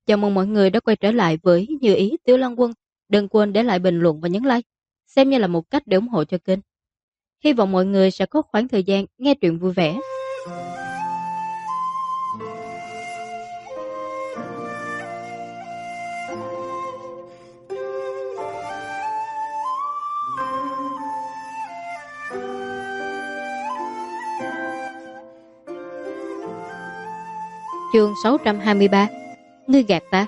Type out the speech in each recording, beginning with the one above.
Chào mừng mọi người đã quay trở lại với Như Ý Tiểu Long Quân. Đừng quên để lại bình luận và nhấn like, xem như là một cách để ủng hộ cho kênh. Hy vọng mọi người sẽ có khoảng thời gian nghe truyện vui vẻ. Chương 623. Ngươi gạt ta.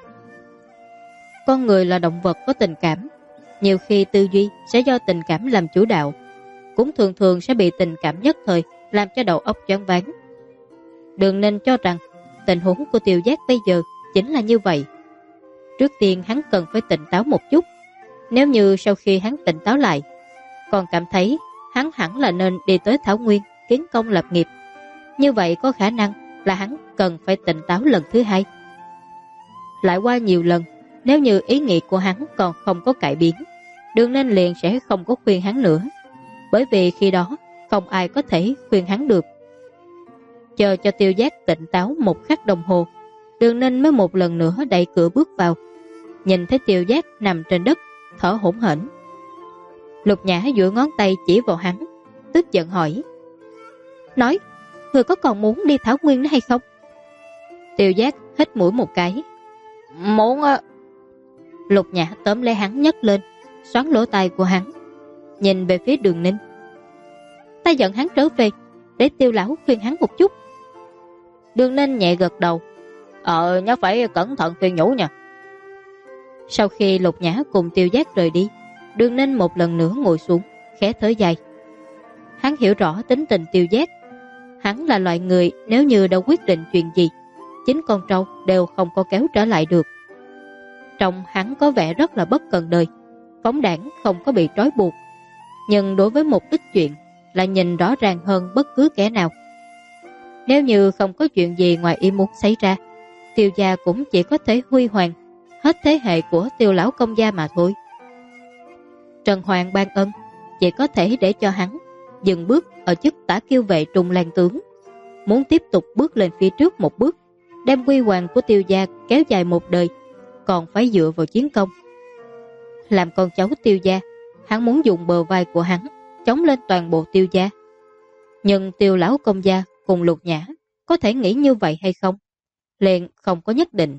Con người là động vật có tình cảm. Nhiều khi tư duy sẽ do tình cảm làm chủ đạo, cũng thường thường sẽ bị tình cảm nhất thời làm cho đầu óc choáng váng. Đừng nên cho rằng tình huống của Tiêu Giác bây giờ chính là như vậy. Trước tiên hắn cần phải tỉnh táo một chút. Nếu như sau khi hắn tỉnh táo lại còn cảm thấy hắn hẳn là nên đi tới Thảo Nguyên kiến công lập nghiệp, như vậy có khả năng là hắn cần phải tỉnh táo lần thứ hai. Lại qua nhiều lần, nếu như ý nghĩ của hắn còn không có cải biến, Đường Ninh liền sẽ không có khuyên hắn nữa, bởi vì khi đó không ai có thể khuyên hắn được. Chờ cho Tiêu Giác tỉnh táo một khắc đồng hồ, Đường Ninh mới một lần nữa đẩy cửa bước vào. Nhìn thấy Tiêu Giác nằm trên đất thở hổn hển, Lục Nhã duỗi ngón tay chỉ vào hắn, tức giận hỏi: nói, người có còn muốn đi Thảo Nguyên nữa hay không? Tiêu Giác hít mũi một cái: muốn á. Lục Nhã tóm lấy hắn nhấc lên, xoắn lỗ tai của hắn, nhìn về phía Đường Ninh: ta dẫn hắn trở về để Tiêu lão khuyên hắn một chút. Đường Ninh nhẹ gật đầu: nhớ phải cẩn thận khuyên nhủ nha. Sau khi Lục Nhã cùng Tiêu Giác rời đi, Đường Ninh một lần nữa ngồi xuống, khẽ thở dài. Hắn hiểu rõ tính tình Tiêu Giác. Hắn là loại người nếu như đã quyết định chuyện gì, chính con trâu đều không có kéo trở lại được. Trông hắn có vẻ rất là bất cần đời, phóng đãng không có bị trói buộc, nhưng đối với một ít chuyện là nhìn rõ ràng hơn bất cứ kẻ nào. Nếu như không có chuyện gì ngoài ý muốn xảy ra, Tiêu gia cũng chỉ có thể huy hoàng hết thế hệ của Tiêu lão công gia mà thôi. Trần Hoàng ban ân chỉ có thể để cho hắn dừng bước ở chức tả kiêu vệ Trung Lan tướng. Muốn tiếp tục bước lên phía trước một bước, đem huy hoàng của Tiêu gia kéo dài một đời, còn phải dựa vào chiến công. Làm con cháu Tiêu gia, hắn muốn dùng bờ vai của hắn chống lên toàn bộ Tiêu gia. Nhưng Tiêu lão công gia cùng Lục Nhã có thể nghĩ như vậy hay không, liền không có nhất định.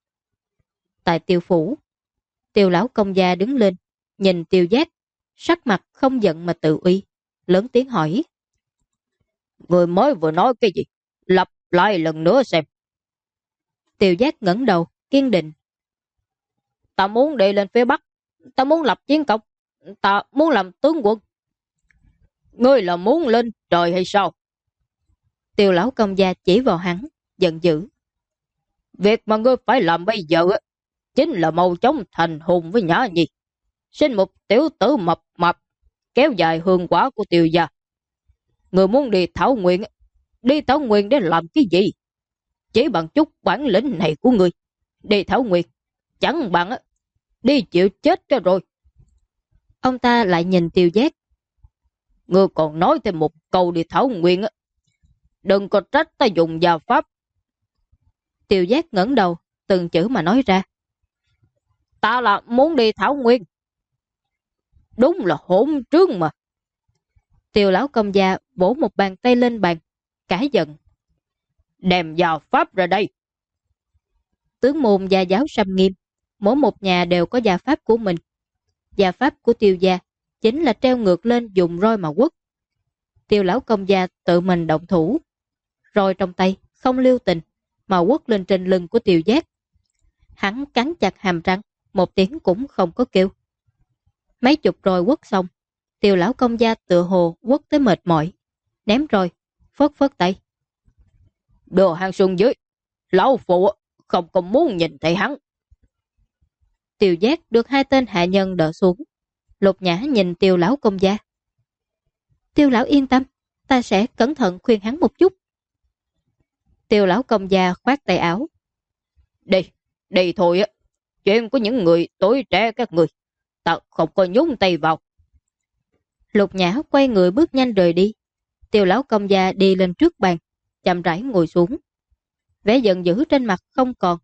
Tại Tiêu phủ, Tiêu lão công gia đứng lên, nhìn Tiêu Giác, sắc mặt không giận mà tự uy, lớn tiếng hỏi: người mới vừa nói cái gì? Lặp lại lần nữa xem. Tiêu Giác ngẩng đầu, kiên định: ta muốn đi lên phía Bắc, ta muốn lập chiến công, ta muốn làm tướng quân. Ngươi là muốn lên trời hay sao? Tiêu lão công gia chỉ vào hắn, giận dữ: việc mà ngươi phải làm bây giờ chính là mau chóng thành hùng với Nhã Nhi, sinh một tiểu tử mập mập, kéo dài hương quả của Tiêu gia. Ngươi muốn đi Thảo Nguyên, đi Thảo Nguyên để làm cái gì? Chỉ bằng chút bản lĩnh này của ngươi, đi Thảo Nguyên chẳng bằng đi chịu chết cho rồi. Ông ta lại nhìn Tiêu Giác: ngươi còn nói thêm một câu đi Thảo Nguyên, đừng có trách ta dùng gia pháp. Tiêu Giác ngẩng đầu, từng chữ mà nói ra: ta là muốn đi Thảo Nguyên. Đúng là hỗn trướng mà. Tiêu lão công gia vỗ một bàn tay lên bàn, cãi giận: đem gia pháp ra đây. Tướng môn gia giáo sâm nghiêm, mỗi một nhà đều có gia pháp của mình. Gia pháp của Tiêu gia chính là treo ngược lên dùng roi mà quất. Tiêu lão công gia tự mình động thủ, roi trong tay không lưu tình mà quất lên trên lưng của Tiêu Giác. Hắn cắn chặt hàm răng, một tiếng cũng không có kêu. Mấy chục roi quất xong, Tiêu lão công gia tựa hồ quất tới mệt mỏi, ném roi, phớt phớt tay: đưa hắn xuống dưới, lão phụ không có muốn nhìn thấy hắn. Tiêu Giác được hai tên hạ nhân đỡ xuống. Lục Nhã nhìn Tiêu lão công gia: Tiêu lão yên tâm, ta sẽ cẩn thận khuyên hắn một chút. Tiêu lão công gia khoát tay áo: đi, đi thôi á. Chuyện của những người tuổi trẻ các người, ta không có nhúng tay vào. Lục Nhã quay người bước nhanh rời đi. Tiêu lão công gia đi lên trước bàn, chậm rãi ngồi xuống. Vẻ giận dữ trên mặt không còn,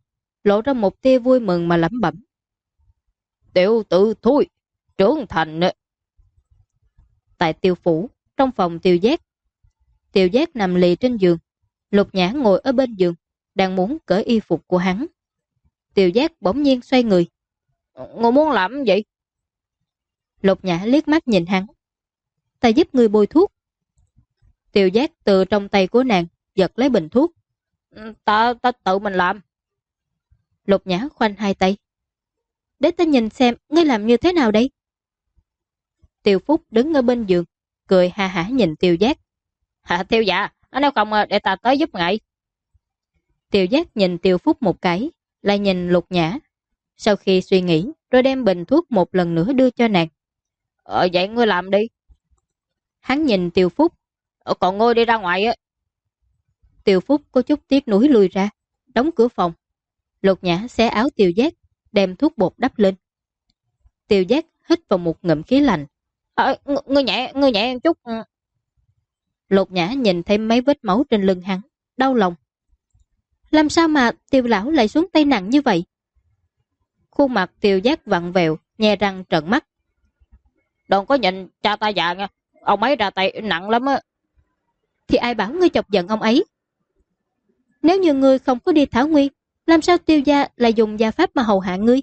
lộ ra một tia vui mừng mà lẩm bẩm. Tiểu tử thôi, trưởng thành. Tại Tiêu phủ, trong phòng Tiêu Giác. Tiêu Giác nằm lì trên giường, Lục Nhã ngồi ở bên giường, đang muốn cởi y phục của hắn. Tiêu Giác bỗng nhiên xoay người. Ngươi muốn làm gì? Lục Nhã liếc mắt nhìn hắn. Ta giúp ngươi bôi thuốc. Tiêu Giác từ trong tay của nàng giật lấy bình thuốc. Ta tự mình làm. Lục Nhã khoanh hai tay. Để ta nhìn xem ngươi làm như thế nào đây. Tiêu Phúc đứng ở bên giường, cười ha hả nhìn Tiêu Giác. Tiêu dạ, nếu không để ta tới giúp ngài. Tiêu Giác nhìn Tiêu Phúc một cái, lại nhìn Lục Nhã. Sau khi suy nghĩ, rồi đem bình thuốc một lần nữa đưa cho nàng. Vậy ngươi làm đi. Hắn nhìn Tiêu Phúc. Còn ngươi đi ra ngoài á. Tiêu Phúc có chút tiếc nuối lui ra, đóng cửa phòng. Lục Nhã xé áo Tiêu Giác, đem thuốc bột đắp lên. Tiêu Giác hít vào một ngụm khí lạnh. Ngươi nhẹ chút. Lục Nhã nhìn thấy mấy vết máu trên lưng hắn, đau lòng. Làm sao mà Tiêu lão lại xuống tay nặng như vậy? Khuôn mặt Tiêu Giác vặn vẹo, nhe răng trợn mắt. Đừng có nhìn cha ta già nha, ông ấy ra tay nặng lắm á. Thì ai bảo ngươi chọc giận ông ấy? Nếu như ngươi không có đi Thảo Nguyên, làm sao Tiêu gia lại dùng gia pháp mà hầu hạ ngươi?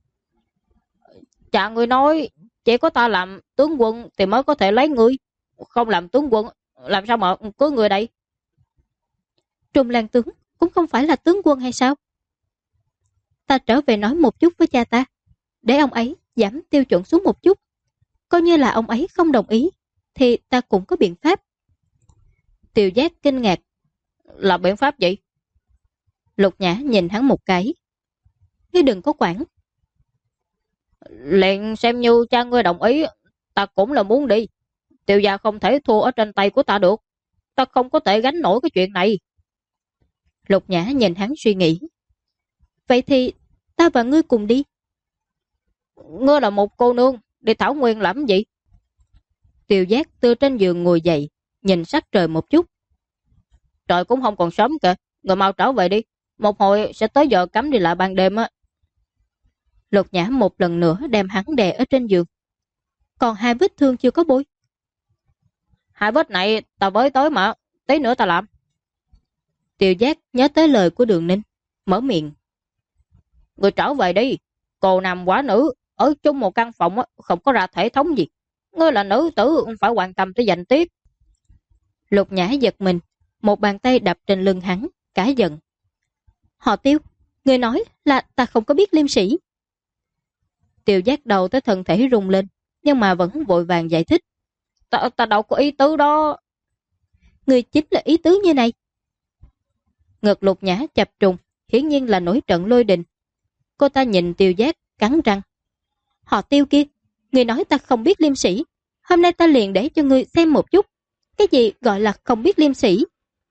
Cha ngươi nói, chỉ có ta làm tướng quân thì mới có thể lấy ngươi. Không làm tướng quân, làm sao mà cưới người đây? Trùng Lan tướng cũng không phải là tướng quân hay sao? Ta trở về nói một chút với cha ta, để ông ấy giảm tiêu chuẩn xuống một chút. Coi như là ông ấy không đồng ý, thì ta cũng có biện pháp. Tiêu Giác kinh ngạc. Là biện pháp gì? Lục Nhã nhìn hắn một cái. Ngươi đừng có quản. Liền xem như cha ngươi đồng ý, ta cũng là muốn đi. Tiêu gia không thể thua ở trên tay của ta được. Ta không có thể gánh nổi cái chuyện này. Lục Nhã nhìn hắn suy nghĩ. Vậy thì ta và ngươi cùng đi. Ngươi là một cô nương, đi Thảo Nguyên làm gì? Tiêu Giác từ trên giường ngồi dậy, nhìn sắc trời một chút. Trời cũng không còn sớm kìa, người mau trở về đi. Một hồi sẽ tới giờ cấm đi lại ban đêm á. Lục Nhã một lần nữa đem hắn đè ở trên giường. Còn hai vết thương chưa có bôi. Hai vết này ta với tới mà, tí nữa ta làm. Tiêu Giác nhớ tới lời của Đường Ninh, mở miệng. Người trở về đi, cô nam quả nữ, ở chung một căn phòng không có ra thể thống gì. Ngươi là nữ tử phải quan tâm tới danh tiết. Lục Nhã giật mình, một bàn tay đập trên lưng hắn, cả giận. Họ Tiêu, người nói là ta không có biết liêm sĩ. Tiêu Giác đầu tới thân thể rung lên, nhưng mà vẫn vội vàng giải thích. Ta đâu có ý tứ đó. Người chính là ý tứ như này. Ngực Lục Nhã chập trùng, hiển nhiên là nổi trận lôi đình. Cô ta nhìn Tiêu Giác, cắn răng. Họ Tiêu kia, người nói ta không biết liêm sĩ. Hôm nay ta liền để cho người xem một chút. Cái gì gọi là không biết liêm sĩ?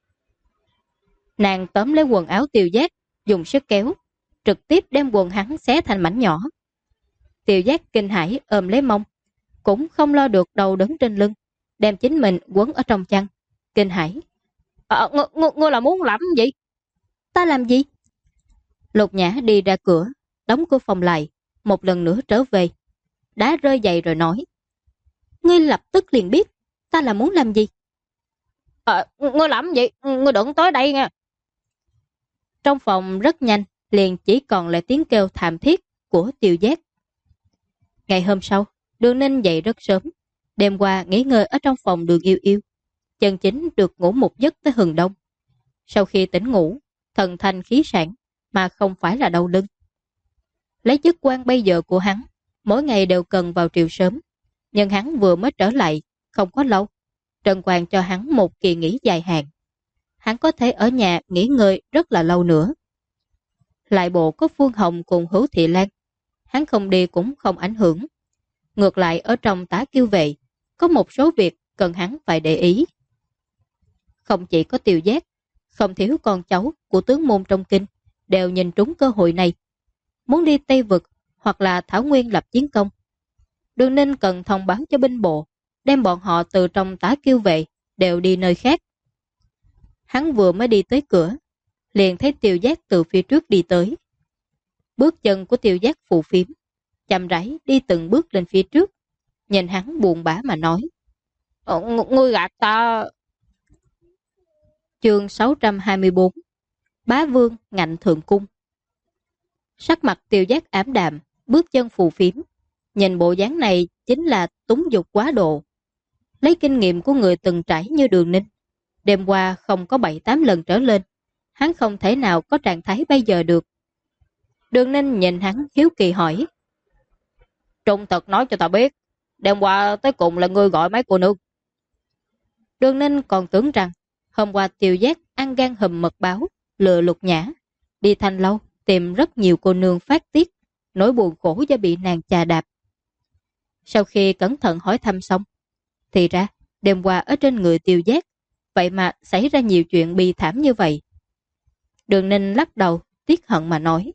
Nàng tóm lấy quần áo Tiêu Giác, dùng sức kéo, trực tiếp đem quần hắn xé thành mảnh nhỏ. Tiêu Giác kinh hãi ôm lấy mông, cũng không lo được đầu đớn trên lưng, đem chính mình quấn ở trong chăn, kinh hãi. Ngươi là muốn làm gì? Ta làm gì? Lục Nhã đi ra cửa, đóng cửa phòng lại, một lần nữa trở về, đá rơi giày rồi nói. Ngươi lập tức liền biết ta là muốn làm gì. Ngươi làm gì? Ngươi đừng tới đây nha. Trong phòng rất nhanh, liền chỉ còn lại tiếng kêu thảm thiết của Tiêu Giác. Ngày hôm sau, Đường Ninh dậy rất sớm, đêm qua nghỉ ngơi ở trong phòng Đường Yêu Yêu. Chân Chính được ngủ một giấc tới hừng đông. Sau khi tỉnh ngủ, thần thanh khí sản, mà không phải là đau lưng. Lấy chức quan bây giờ của hắn, mỗi ngày đều cần vào triều sớm, nhưng hắn vừa mới trở lại, không có lâu. Trần Quang cho hắn một kỳ nghỉ dài hạn. Hắn có thể ở nhà nghỉ ngơi rất là lâu nữa. Lại bộ có Phương Hồng cùng Hữu Thị Lan, hắn không đi cũng không ảnh hưởng. Ngược lại ở trong Tá Kiêu Vệ, có một số việc cần hắn phải để ý. Không chỉ có Tiêu Giác, không thiếu con cháu của tướng môn trong kinh đều nhìn trúng cơ hội này, muốn đi Tây Vực hoặc là Thảo Nguyên lập chiến công. Đường Ninh cần thông báo cho binh bộ, đem bọn họ từ trong Tá Kiêu Vệ đều đi nơi khác. Hắn vừa mới đi tới cửa, liền thấy Tiêu Giác từ phía trước đi tới. Bước chân của Tiêu Giác phù phiếm, chậm rãi đi từng bước lên phía trước, nhìn hắn buồn bã mà nói: Ngươi gạt ta. Chương 624. Bá vương ngạnh thượng cung. Sắc mặt Tiêu Giác ảm đạm, bước chân phù phiếm, nhìn bộ dáng này chính là túng dục quá độ. Lấy kinh nghiệm của người từng trải như Đường Ninh, đêm qua không có 7-8 lần trở lên, hắn không thể nào có trạng thái bây giờ được. Đường Ninh nhìn hắn hiếu kỳ hỏi: Trung thực nói cho ta biết, đêm qua tới cùng là ngươi gọi mấy cô nương? Đường Ninh còn tưởng rằng hôm qua Tiêu Giác ăn gan hùm mật báo, lừa Lục Nhã, đi Thanh Lâu tìm rất nhiều cô nương phát tiết, nỗi buồn khổ do bị nàng chà đạp. Sau khi cẩn thận hỏi thăm xong, thì ra đêm qua ở trên người Tiêu Giác, vậy mà xảy ra nhiều chuyện bi thảm như vậy. Đường Ninh lắc đầu tiếc hận mà nói: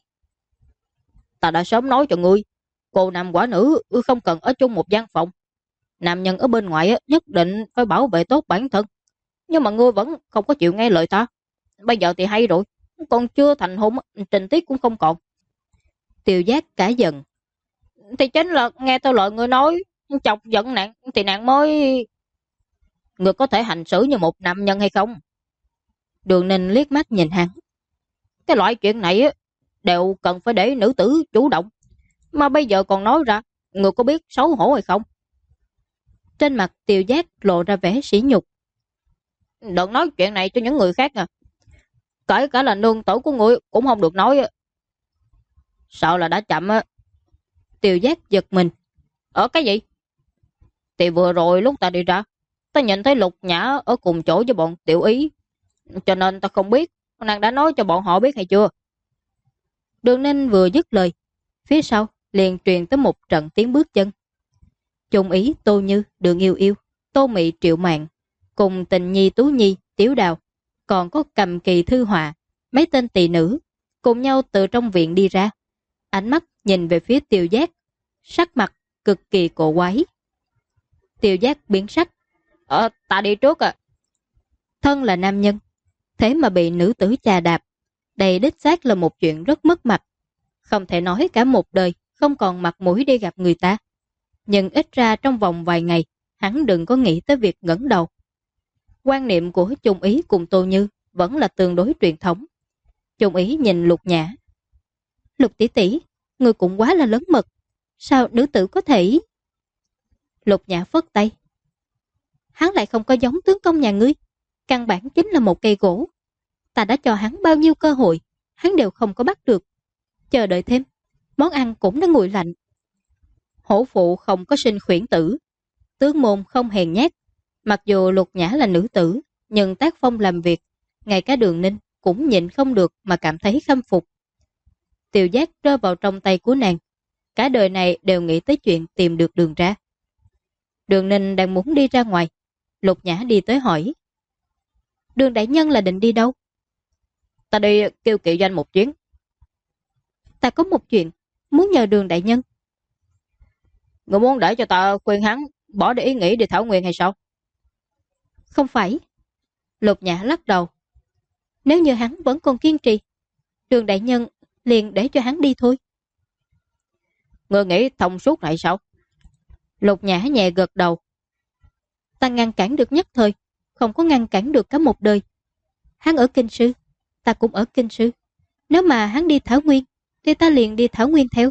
Ta đã sớm nói cho ngươi, cô nam quả nữ không cần ở chung một gian phòng. Nam nhân ở bên ngoài nhất định phải bảo vệ tốt bản thân. Nhưng mà ngươi vẫn không có chịu nghe lời ta. Bây giờ thì hay rồi, còn chưa thành hôn, tình tiết cũng không còn. Tiêu Giác cả giận: Thì chính là nghe theo lời ngươi nói, chọc giận nàng thì nàng mới... Ngươi có thể hành xử như một nam nhân hay không? Đường Ninh liếc mắt nhìn hắn: Cái loại chuyện này đều cần phải để nữ tử chủ động, mà bây giờ còn nói ra, ngươi có biết xấu hổ hay không? Trên mặt Tiêu Giác lộ ra vẻ sỉ nhục: Đừng nói chuyện này cho những người khác à. Kể cả là nương tử của ngươi cũng không được nói. Sợ là đã chậm á. Tiêu Giác giật mình: Ở cái gì? Thì vừa rồi lúc ta đi ra, ta nhìn thấy Lục Nhã ở cùng chỗ với bọn Tiểu Ý, cho nên ta không biết nàng đã nói cho bọn họ biết hay chưa. Đường Ninh vừa dứt lời, phía sau liền truyền tới một trận tiếng bước chân. Trung Ý, Tô Như, Đường Yêu Yêu, Tô Mị, Triệu Mạn, cùng Tình Nhi, Tú Nhi, Tiếu Đào, còn có Cầm Kỳ, Thư Họa, mấy tên tỳ nữ cùng nhau từ trong viện đi ra, ánh mắt nhìn về phía Tiêu Giác, sắc mặt cực kỳ cổ quái. Tiêu Giác biến sắc: Ta đi trước à. Thân là nam nhân, thế mà bị nữ tử chà đạp, đây đích xác là một chuyện rất mất mặt. Không thể nói cả một đời không còn mặt mũi đi gặp người ta, nhưng ít ra trong vòng vài ngày hắn đừng có nghĩ tới việc ngẩng đầu. Quan niệm của Trung Ý cùng Tô Như vẫn là tương đối truyền thống. Trung Ý nhìn Lục Nhã: Lục tỷ tỷ, người cũng quá là lớn mật, sao nữ tử có thể... Lục Nhã phất tay: Hắn lại không có giống tướng công nhà ngươi, căn bản chính là một cây gỗ. Ta đã cho hắn bao nhiêu cơ hội, hắn đều không có bắt được. Chờ đợi thêm, món ăn cũng đã nguội lạnh. Hổ phụ không có sinh khuyển tử, tướng môn không hèn nhát. Mặc dù Lục Nhã là nữ tử, nhưng tác phong làm việc, ngay cả Đường Ninh cũng nhịn không được mà cảm thấy khâm phục. Tiêu Giác rơi vào trong tay của nàng, cả đời này đều nghĩ tới chuyện tìm được đường ra. Đường Ninh đang muốn đi ra ngoài, Lục Nhã đi tới hỏi: Đường đại nhân là định đi đâu? Ta đi kêu kỵ doanh một chuyến. Ta có một chuyện muốn nhờ Đường đại nhân. Người muốn để cho ta khuyên hắn bỏ đi ý nghĩ đi Thảo Nguyên hay sao? Không phải. Lục Nhã lắc đầu: Nếu như hắn vẫn còn kiên trì, Đường đại nhân liền để cho hắn đi thôi. Người nghĩ thông suốt lại sao? Lục Nhã nhẹ gật đầu: Ta ngăn cản được nhất thời, không có ngăn cản được cả một đời. Hắn ở Kinh Sư, ta cũng ở Kinh Sư. Nếu mà hắn đi Thảo Nguyên, thì ta liền đi Thảo Nguyên theo.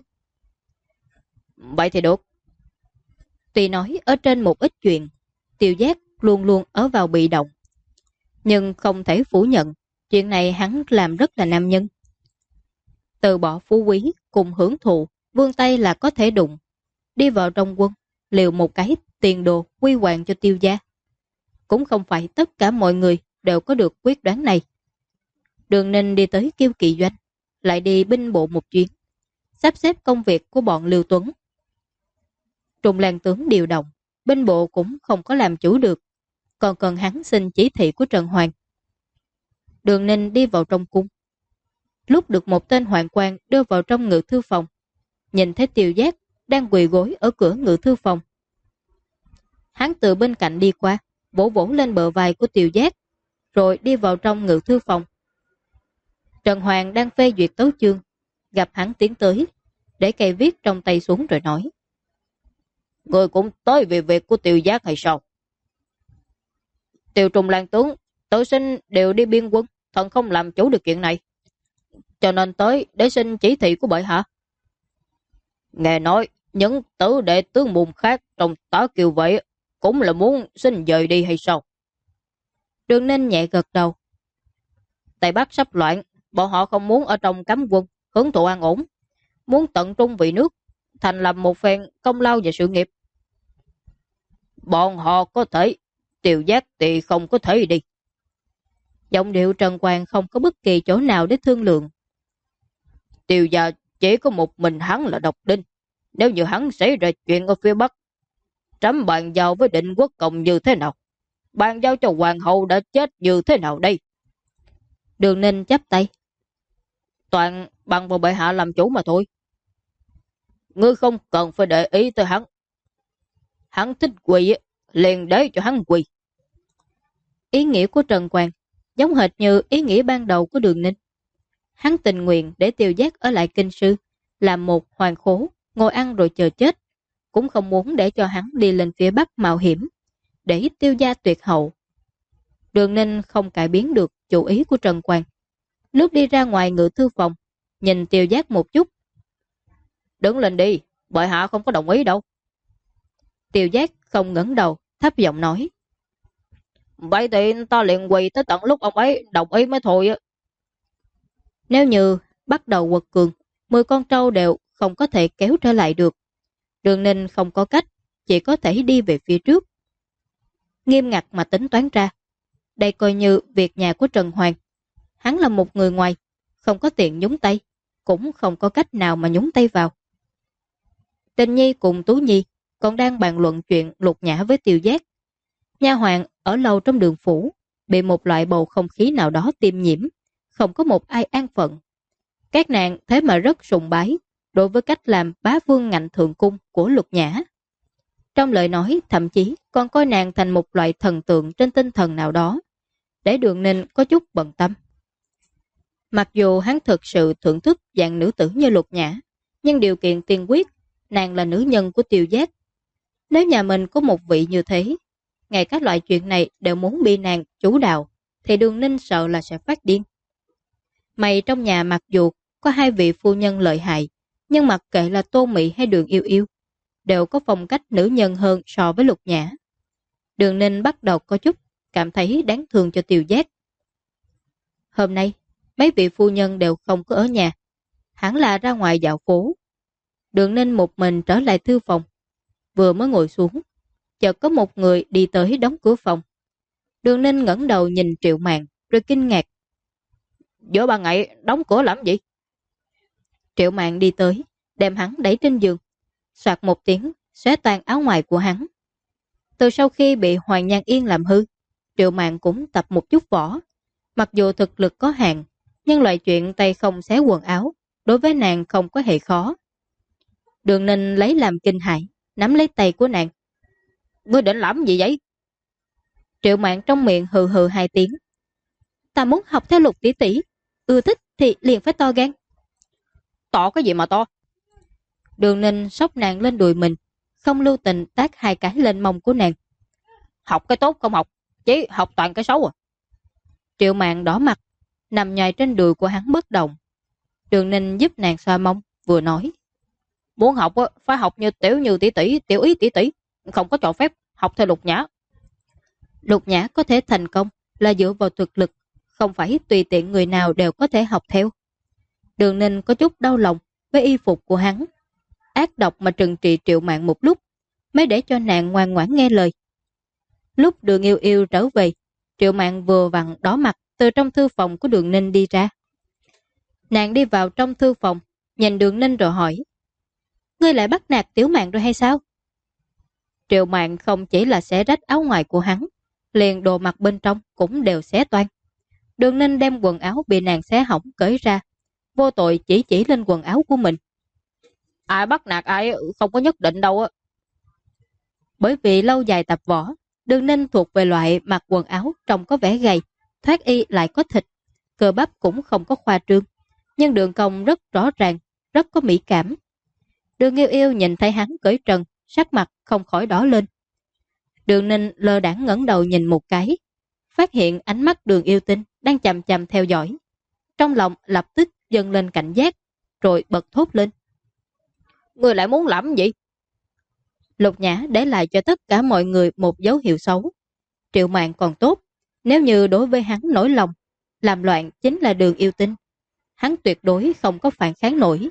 Vậy thì được. Tuy nói ở trên một ít chuyện, Tiêu Giác luôn luôn ở vào bị động, nhưng không thể phủ nhận chuyện này hắn làm rất là nam nhân. Từ bỏ phú quý cùng hưởng thụ, vươn tay là có thể đụng. Đi vào trong quân, liều một cái tiền đồ quy hoàng cho Tiêu gia. Cũng không phải tất cả mọi người đều có được quyết đoán này. Đường Ninh đi tới Kiêu Kỵ Doanh, lại đi binh bộ một chuyến, sắp xếp công việc của bọn Lưu Tuấn. Trùng Lan tướng điều động, binh bộ cũng không có làm chủ được, còn cần hắn xin chỉ thị của Trần Hoàng. Đường Ninh đi vào trong cung, lúc được một tên hoạn quan đưa vào trong ngự thư phòng, nhìn thấy Tiêu Giác đang quỳ gối ở cửa ngự thư phòng. Hắn từ bên cạnh đi qua, vỗ vỗ lên bờ vai của Tiêu Giác, rồi đi vào trong ngự thư phòng. Trần Hoàng đang phê duyệt tấu chương, gặp hắn tiến tới, để cây viết trong tay xuống rồi nói: Người cũng tới vì việc của Tiêu Giác hay sao? Tiêu Trung Lan tướng, tự sinh đều đi biên quân, thần không làm chủ được chuyện này, cho nên tới để xin chỉ thị của bệ hạ. Nghe nói những tử đệ tướng môn khác trong Tả Kiều vậy cũng là muốn xin dời đi hay sao? Đường Ninh nhẹ gật đầu. Tây Bắc sắp loạn, bọn họ không muốn ở trong cấm quân hưởng thụ an ổn, muốn tận trung vì nước, thành lập một phen công lao và sự nghiệp. Bọn họ có thể, Tiêu Giác thì không có thể đi. Giọng điệu Trần Quang không có bất kỳ chỗ nào để thương lượng. Tiêu gia chỉ có một mình hắn là độc đinh. Nếu như hắn xảy ra chuyện ở phía Bắc, trẫm bàn giao với Định Quốc Công như thế nào? Bàn giao cho hoàng hậu đã chết như thế nào đây? Đường Ninh chắp tay. Toàn bằng vào bệ hạ làm chủ mà thôi. Ngươi không cần phải để ý tới hắn. Hắn thích quỳ, liền để cho hắn quỳ. Ý nghĩa của Trần Quang giống hệt như ý nghĩa ban đầu của Đường Ninh. Hắn tình nguyện để Tiêu Giác ở lại Kinh Sư, làm một hoàng khố, ngồi ăn rồi chờ chết, cũng không muốn để cho hắn đi lên phía Bắc mạo hiểm, để Tiêu gia tuyệt hậu. Đường Ninh không cải biến được chủ ý của Trần Quang. Lúc đi ra ngoài ngự thư phòng, nhìn Tiêu Giác một chút. Đứng lên đi, bệ hạ không có đồng ý đâu. Tiêu Giác không ngẩng đầu, thấp giọng nói. Vậy thì ta liền quỳ tới tận lúc ông ấy đồng ý mới thôi. Nếu như bắt đầu quật cường, 10 con trâu đều không có thể kéo trở lại được. Đường Ninh không có cách, chỉ có thể đi về phía trước. Nghiêm ngặt mà tính toán ra, đây coi như việc nhà của Trần Hoàng. Hắn là một người ngoài, không có tiền nhúng tay, cũng không có cách nào mà nhúng tay vào. Tình Nhi cùng Tú Nhi còn đang bàn luận chuyện lục nhã với Tiêu Giác. Nha hoàng ở lâu trong đường phủ, bị một loại bầu không khí nào đó tiêm nhiễm, không có một ai an phận. Các nàng thế mà rất sùng bái đối với cách làm bá vương ngạnh thượng cung của Lục Nhã. Trong lời nói thậm chí còn coi nàng thành một loại thần tượng trên tinh thần nào đó, để Đường Ninh có chút bận tâm. Mặc dù hắn thực sự thưởng thức dạng nữ tử như Lục Nhã, nhưng điều kiện tiên quyết, nàng là nữ nhân của Tiêu Giác. Nếu nhà mình có một vị như thế, ngay các loại chuyện này đều muốn bị nàng chủ đạo, thì Đường Ninh sợ là sẽ phát điên. Mày trong nhà mặc dù có 2 vị phu nhân lợi hại, nhưng mặc kệ là Tô Mị hay Đường Yêu Yêu, đều có phong cách nữ nhân hơn so với Lục Nhã. Đường Ninh bắt đầu có chút cảm thấy đáng thương cho Tiêu Giác. Hôm nay, mấy vị phu nhân đều không có ở nhà, hẳn là ra ngoài dạo phố. Đường Ninh một mình trở lại thư phòng, vừa mới ngồi xuống, chợt có một người đi tới đóng cửa phòng. Đường Ninh ngẩng đầu nhìn Triệu Mạn rồi kinh ngạc. Giữa ban ngày đóng cửa làm gì? Triệu Mạn đi tới, đem hắn đẩy trên giường, soạt một tiếng, xóa tan áo ngoài của hắn. Từ sau khi bị Hoàng Nhan Yên làm hư, Triệu Mạn cũng tập một chút võ. Mặc dù thực lực có hạn, nhưng loại chuyện tay không xé quần áo, đối với nàng không có hề khó. Đường Ninh lấy làm kinh hãi, nắm lấy tay của nàng. Ngươi định làm gì vậy? Triệu Mạn trong miệng hừ hừ 2 tiếng. Ta muốn học theo Lục tỷ tỷ, ưa thích thì liền phải to gan. To cái gì mà to? Đường Ninh xốc nàng lên đùi mình, không lưu tình tát 2 cái lên mông của nàng. Học cái tốt không học, chỉ học toàn cái xấu à? Triệu Mạn đỏ mặt, nằm nhòi trên đùi của hắn bất động. Đường Ninh giúp nàng xoa mông, vừa nói. Muốn học phải học như tỷ tỷ, tiểu ý tỷ tỷ, không có cho phép học theo Lục Nhã. Lục Nhã có thể thành công là dựa vào thực lực, không phải tùy tiện người nào đều có thể học theo. Đường Ninh có chút đau lòng với y phục của hắn, ác độc mà trừng trị Triệu Mạn một lúc, mới để cho nàng ngoan ngoãn nghe lời. Lúc Đường Yêu Yêu trở về, Triệu Mạn vừa vặn đỏ mặt từ trong thư phòng của Đường Ninh đi ra. Nàng đi vào trong thư phòng, nhìn Đường Ninh rồi hỏi. Ngươi lại bắt nạt Tiểu Mạn rồi hay sao? Triệu Mạn không chỉ là xé rách áo ngoài của hắn, liền đồ mặc bên trong cũng đều xé toan. Đường Ninh đem quần áo bị nàng xé hỏng cởi ra, vô tội chỉ lên quần áo của mình. Ai bắt nạt ai không có nhất định đâu á. Bởi vì lâu dài tập võ, Đường Ninh thuộc về loại mặc quần áo trông có vẻ gầy, thoát y lại có thịt, cơ bắp cũng không có khoa trương, nhưng đường cong rất rõ ràng, rất có mỹ cảm. Đường Yêu Yêu nhìn thấy hắn cởi trần, sắc mặt không khỏi đỏ lên. Đường Ninh lơ đãng ngẩng đầu nhìn một cái, phát hiện ánh mắt Đường Yêu Tinh đang chằm chằm theo dõi. Trong lòng lập tức dâng lên cảnh giác, rồi bật thốt lên. Người lại muốn làm gì? Lục Nhã để lại cho tất cả mọi người một dấu hiệu xấu. Triệu Mạn còn tốt, nếu như đối với hắn nổi lòng, làm loạn chính là Đường Yêu Tinh. Hắn tuyệt đối không có phản kháng nổi.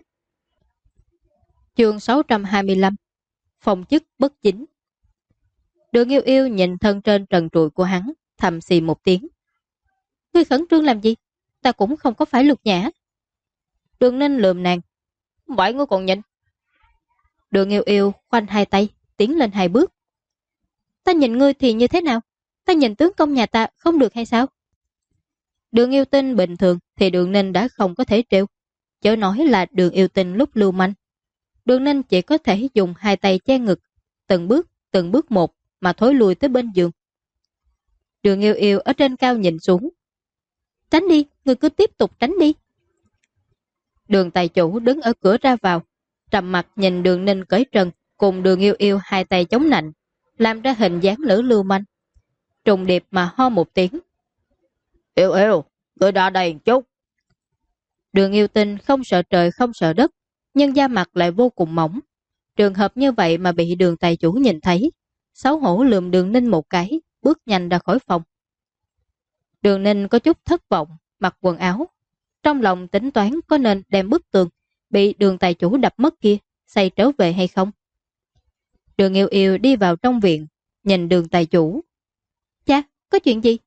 Chương 625 Phong chức bất chính. Đường Yêu Yêu nhìn thân trên trần trụi của hắn, thầm xì một tiếng. Ngươi khẩn trương làm gì? Ta cũng không có phải Lục Nhã. Đường Ninh lườm nàng. Vậy ngươi còn nhìn? Đường Yêu Yêu khoanh hai tay, tiến lên hai bước. Ta nhìn ngươi thì như thế nào? Ta nhìn tướng công nhà ta không được hay sao? Đường Yêu Tinh bình thường thì Đường Ninh đã không có thể trêu, chớ nói là Đường Yêu Tinh lúc lưu manh. Đường Ninh chỉ có thể dùng hai tay che ngực, từng bước một mà thối lùi tới bên giường. Đường Yêu Yêu ở trên cao nhìn xuống. Tránh đi, người cứ tiếp tục tránh đi. Đường tài chủ đứng ở cửa ra vào, trầm mặt nhìn Đường Ninh cởi trần cùng Đường Yêu Yêu hai tay chống nạnh, làm ra hình dáng lửa lưu manh. Trùng điệp mà ho một tiếng. Yêu Yêu, người đã đầy một chút. Đường Yêu Tinh không sợ trời không sợ đất, nhưng da mặt lại vô cùng mỏng. Trường hợp như vậy mà bị Đường tài chủ nhìn thấy, xấu hổ lườm Đường Ninh một cái, bước nhanh ra khỏi phòng. Đường Ninh có chút thất vọng, mặc quần áo. Trong lòng tính toán có nên đem bức tường bị Đường tài chủ đập mất kia xây trở về hay không. Đường Yêu Yêu đi vào trong viện, nhìn Đường tài chủ. Cha, có chuyện gì?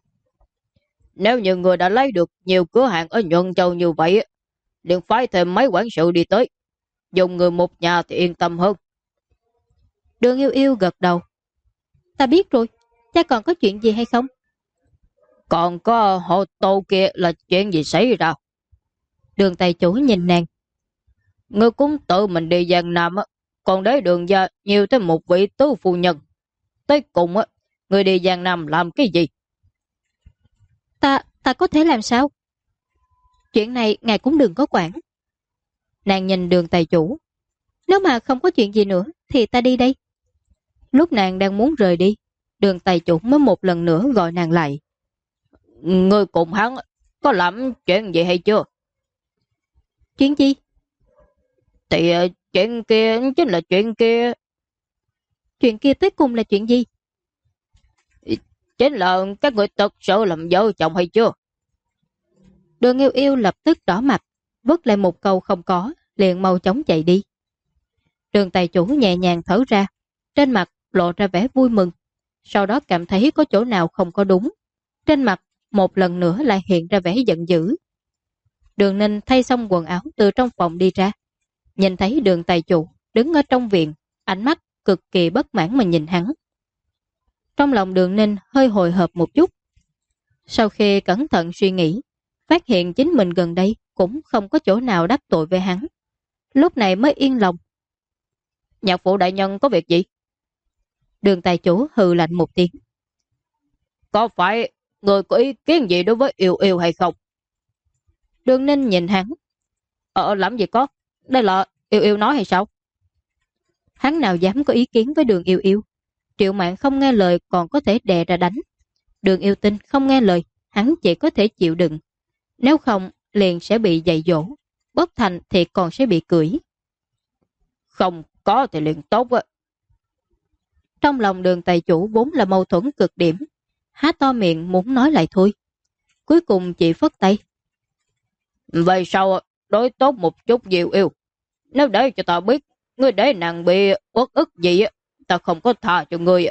Nếu như người đã lấy được nhiều cửa hàng ở Nhuận Châu như vậy, liền phái thêm mấy quản sự đi tới. Dùng người một nhà thì yên tâm hơn. Đường Yêu Yêu gật đầu. Ta biết rồi, cha còn có chuyện gì hay không? Còn có hộ tô kia là chuyện gì xảy ra? Đường tài chủ nhìn nàng. Ngươi cũng tự mình đi Giang Nam, còn để Đường gia nhiều tới một vị tứ phu nhân. Tới cùng, ngươi đi Giang Nam làm cái gì? Ta có thể làm sao? Chuyện này ngài cũng đừng có quản. Nàng nhìn Đường tài chủ. Nếu mà không có chuyện gì nữa thì ta đi đây. Lúc nàng đang muốn rời đi, Đường tài chủ mới một lần nữa gọi nàng lại. Ngươi cùng hắn có làm chuyện gì hay chưa? Chuyện gì? Thì chuyện kia chính là chuyện kia. Chuyện kia tới cùng là chuyện gì? Chính là các người thật sự làm vợ chồng hay chưa? Đường Yêu Yêu lập tức đỏ mặt, vứt lại một câu không có, liền mau chóng chạy đi. Đường tài chủ nhẹ nhàng thở ra, trên mặt lộ ra vẻ vui mừng, sau đó cảm thấy có chỗ nào không có đúng. Trên mặt một lần nữa lại hiện ra vẻ giận dữ. Đường Ninh thay xong quần áo từ trong phòng đi ra, nhìn thấy Đường tài chủ đứng ở trong viện, ánh mắt cực kỳ bất mãn mà nhìn hắn. Trong lòng Đường Ninh hơi hồi hộp một chút. Sau khi cẩn thận suy nghĩ, phát hiện chính mình gần đây cũng không có chỗ nào đắc tội với hắn. Lúc này mới yên lòng. Nhạc phụ đại nhân có việc gì? Đường tài chủ hừ lạnh một tiếng. Có phải người có ý kiến gì đối với Yêu Yêu hay không? Đường Ninh nhìn hắn. Làm gì có? Đây là Yêu Yêu nói hay sao? Hắn nào dám có ý kiến với Đường Yêu Yêu. Triệu Mạn không nghe lời còn có thể đè ra đánh. Đường Yêu Tinh không nghe lời, hắn chỉ có thể chịu đựng. Nếu không, liền sẽ bị dạy dỗ. Bất thành thì còn sẽ bị cưỡi. Không có thì liền tốt á. Trong lòng Đường tài chủ vốn là mâu thuẫn cực điểm. Há to miệng muốn nói lại thôi. Cuối cùng chỉ phất tay. Vậy sao đối tốt một chút Diệu Yêu? Nếu để cho ta biết ngươi để nàng bị uất ức gì, ta không có tha cho ngươi.